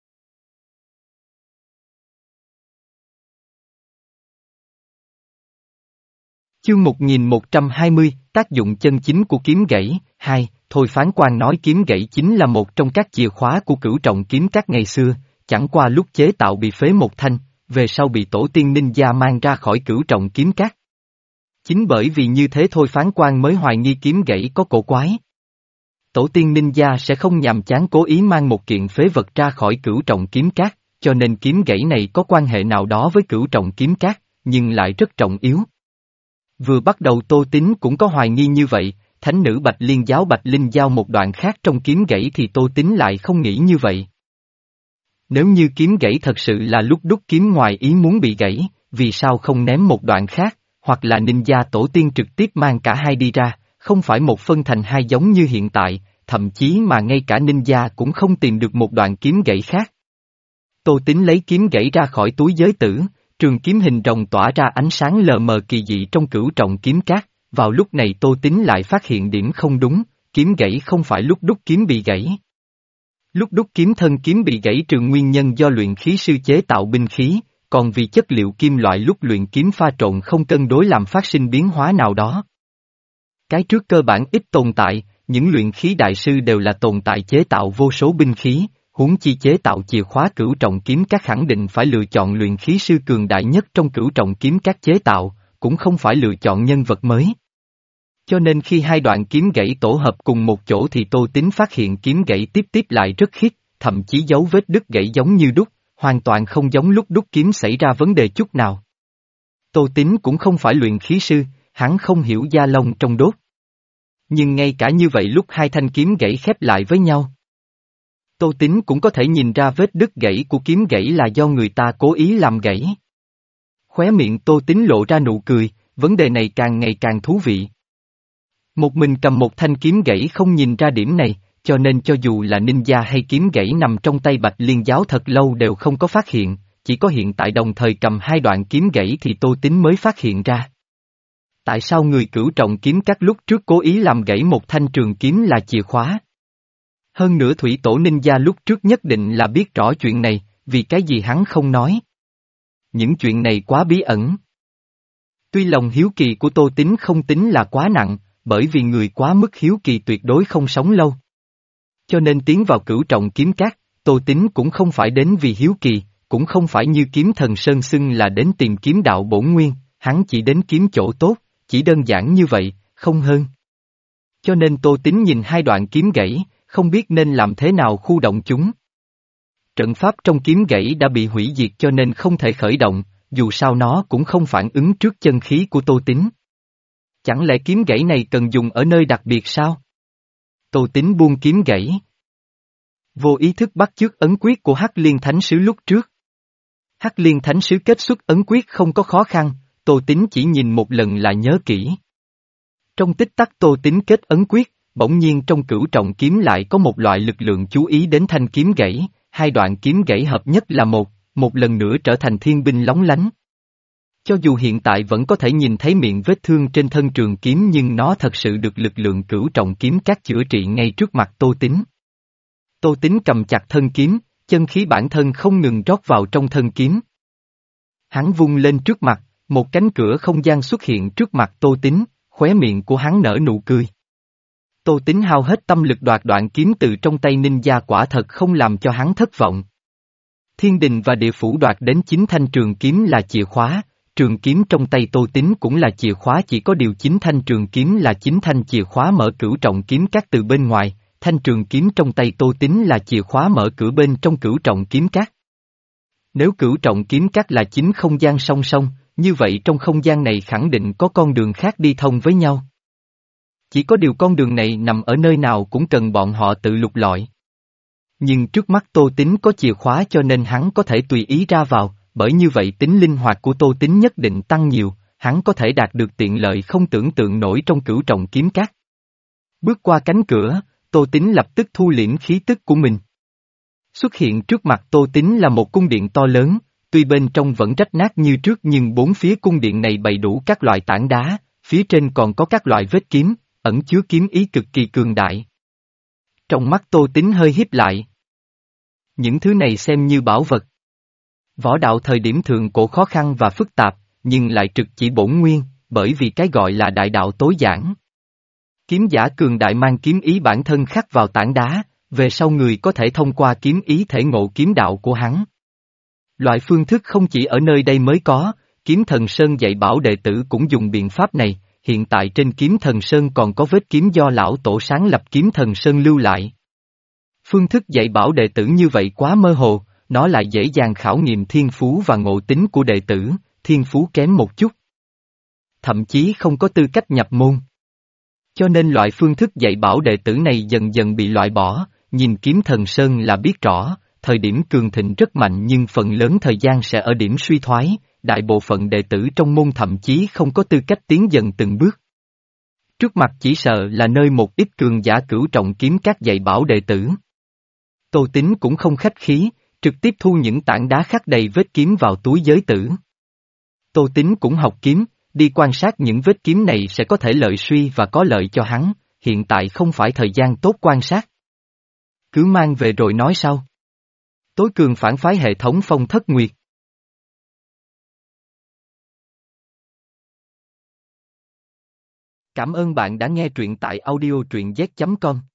Chương một nghìn một trăm hai mươi, tác dụng chân chính của kiếm gãy, hai, Thôi Phán Quan nói kiếm gãy chính là một trong các chìa khóa của cửu trọng kiếm các ngày xưa, chẳng qua lúc chế tạo bị phế một thanh, về sau bị tổ tiên ninh gia mang ra khỏi cửu trọng kiếm các. Chính bởi vì như thế Thôi Phán Quan mới hoài nghi kiếm gãy có cổ quái. Tổ tiên ninh gia sẽ không nhàm chán cố ý mang một kiện phế vật ra khỏi cửu trọng kiếm các, cho nên kiếm gãy này có quan hệ nào đó với cửu trọng kiếm các, nhưng lại rất trọng yếu. Vừa bắt đầu Tô Tín cũng có hoài nghi như vậy, thánh nữ Bạch Liên giáo Bạch Linh giao một đoạn khác trong kiếm gãy thì Tô Tín lại không nghĩ như vậy. Nếu như kiếm gãy thật sự là lúc đúc kiếm ngoài ý muốn bị gãy, vì sao không ném một đoạn khác, hoặc là ninh gia tổ tiên trực tiếp mang cả hai đi ra, không phải một phân thành hai giống như hiện tại, thậm chí mà ngay cả ninh gia cũng không tìm được một đoạn kiếm gãy khác. Tô Tín lấy kiếm gãy ra khỏi túi giới tử, trường kiếm hình rồng tỏa ra ánh sáng lờ mờ kỳ dị trong cửu trọng kiếm cát, vào lúc này Tô Tín lại phát hiện điểm không đúng, kiếm gãy không phải lúc đúc kiếm bị gãy. Lúc đúc kiếm thân kiếm bị gãy trường nguyên nhân do luyện khí sư chế tạo binh khí, còn vì chất liệu kim loại lúc luyện kiếm pha trộn không cân đối làm phát sinh biến hóa nào đó. Cái trước cơ bản ít tồn tại, những luyện khí đại sư đều là tồn tại chế tạo vô số binh khí, huống chi chế tạo chìa khóa cửu trọng kiếm các khẳng định phải lựa chọn luyện khí sư cường đại nhất trong cửu trọng kiếm các chế tạo, cũng không phải lựa chọn nhân vật mới. Cho nên khi hai đoạn kiếm gãy tổ hợp cùng một chỗ thì Tô Tín phát hiện kiếm gãy tiếp tiếp lại rất khít, thậm chí dấu vết đứt gãy giống như đúc, hoàn toàn không giống lúc đúc kiếm xảy ra vấn đề chút nào. Tô Tín cũng không phải luyện khí sư, hắn không hiểu da lông trong đốt. Nhưng ngay cả như vậy lúc hai thanh kiếm gãy khép lại với nhau, Tô Tín cũng có thể nhìn ra vết đứt gãy của kiếm gãy là do người ta cố ý làm gãy. Khóe miệng Tô Tín lộ ra nụ cười, vấn đề này càng ngày càng thú vị. Một mình cầm một thanh kiếm gãy không nhìn ra điểm này, cho nên cho dù là ninja hay kiếm gãy nằm trong tay Bạch Liên giáo thật lâu đều không có phát hiện, chỉ có hiện tại đồng thời cầm hai đoạn kiếm gãy thì Tô Tín mới phát hiện ra. Tại sao người cửu trọng kiếm các lúc trước cố ý làm gãy một thanh trường kiếm là chìa khóa? Hơn nữa thủy tổ ninja lúc trước nhất định là biết rõ chuyện này, vì cái gì hắn không nói. Những chuyện này quá bí ẩn. Tuy lòng hiếu kỳ của Tô Tín không tính là quá nặng, bởi vì người quá mức hiếu kỳ tuyệt đối không sống lâu. Cho nên tiến vào cửu trọng kiếm các, Tô Tín cũng không phải đến vì hiếu kỳ, cũng không phải như kiếm thần Sơn xưng là đến tìm kiếm đạo bổn nguyên, hắn chỉ đến kiếm chỗ tốt, chỉ đơn giản như vậy, không hơn. Cho nên Tô Tín nhìn hai đoạn kiếm gãy, không biết nên làm thế nào khu động chúng. Trận pháp trong kiếm gãy đã bị hủy diệt cho nên không thể khởi động, dù sao nó cũng không phản ứng trước chân khí của Tô Tín. Chẳng lẽ kiếm gãy này cần dùng ở nơi đặc biệt sao? Tô Tín buông kiếm gãy. Vô ý thức bắt chước ấn quyết của Hắc Liên Thánh Sứ lúc trước. Hắc Liên Thánh Sứ kết xuất ấn quyết không có khó khăn, Tô Tín chỉ nhìn một lần là nhớ kỹ. Trong tích tắc Tô Tín kết ấn quyết, bỗng nhiên trong cửu trọng kiếm lại có một loại lực lượng chú ý đến thanh kiếm gãy, hai đoạn kiếm gãy hợp nhất là một, một lần nữa trở thành thiên binh lóng lánh. Cho dù hiện tại vẫn có thể nhìn thấy miệng vết thương trên thân trường kiếm nhưng nó thật sự được lực lượng cửu trọng kiếm các chữa trị ngay trước mặt Tô Tín. Tô Tín cầm chặt thân kiếm, chân khí bản thân không ngừng rót vào trong thân kiếm. Hắn vung lên trước mặt, một cánh cửa không gian xuất hiện trước mặt Tô Tín, khóe miệng của hắn nở nụ cười. Tô Tín hao hết tâm lực đoạt đoạn kiếm từ trong tay ninja quả thật không làm cho hắn thất vọng. Thiên đình và địa phủ đoạt đến chín thanh trường kiếm là chìa khóa, trường kiếm trong tay Tô Tín cũng là chìa khóa, chỉ có điều chín thanh trường kiếm là chín thanh chìa khóa mở cửu trọng kiếm các từ bên ngoài, thanh trường kiếm trong tay Tô Tín là chìa khóa mở cửa bên trong cửu trọng kiếm các. Nếu cửu trọng kiếm các là chín không gian song song, như vậy trong không gian này khẳng định có con đường khác đi thông với nhau. Chỉ có điều con đường này nằm ở nơi nào cũng cần bọn họ tự lục lọi. Nhưng trước mắt Tô Tín có chìa khóa cho nên hắn có thể tùy ý ra vào, bởi như vậy tính linh hoạt của Tô Tín nhất định tăng nhiều, hắn có thể đạt được tiện lợi không tưởng tượng nổi trong cửu trọng kiếm các. Bước qua cánh cửa, Tô Tín lập tức thu liễm khí tức của mình. Xuất hiện trước mặt Tô Tín là một cung điện to lớn, tuy bên trong vẫn rách nát như trước nhưng bốn phía cung điện này bày đủ các loại tảng đá, phía trên còn có các loại vết kiếm, ẩn chứa kiếm ý cực kỳ cường đại. Trong mắt Tô Tín hơi híp lại. Những thứ này xem như bảo vật. Võ đạo thời điểm thượng cổ khó khăn và phức tạp, nhưng lại trực chỉ bổn nguyên, bởi vì cái gọi là đại đạo tối giản. Kiếm giả cường đại mang kiếm ý bản thân khắc vào tảng đá, về sau người có thể thông qua kiếm ý thể ngộ kiếm đạo của hắn. Loại phương thức không chỉ ở nơi đây mới có, Kiếm Thần Sơn dạy bảo đệ tử cũng dùng biện pháp này, hiện tại trên Kiếm Thần Sơn còn có vết kiếm do lão tổ sáng lập Kiếm Thần Sơn lưu lại. Phương thức dạy bảo đệ tử như vậy quá mơ hồ, nó lại dễ dàng khảo nghiệm thiên phú và ngộ tính của đệ tử, thiên phú kém một chút. Thậm chí không có tư cách nhập môn. Cho nên loại phương thức dạy bảo đệ tử này dần dần bị loại bỏ, nhìn Kiếm Thần Sơn là biết rõ, thời điểm cường thịnh rất mạnh nhưng phần lớn thời gian sẽ ở điểm suy thoái, đại bộ phận đệ tử trong môn thậm chí không có tư cách tiến dần từng bước. Trước mặt chỉ sợ là nơi một ít cường giả cửu trọng kiếm các dạy bảo đệ tử. Tô Tín cũng không khách khí, trực tiếp thu những tảng đá khắc đầy vết kiếm vào túi giới tử. Tô Tín cũng học kiếm, đi quan sát những vết kiếm này sẽ có thể lợi suy và có lợi cho hắn, hiện tại không phải thời gian tốt quan sát. Cứ mang về rồi nói sau. Tối cường phản phái hệ thống Phong Thất Nguyệt. Cảm ơn bạn đã nghe truyện tại audio truyện z chấm com.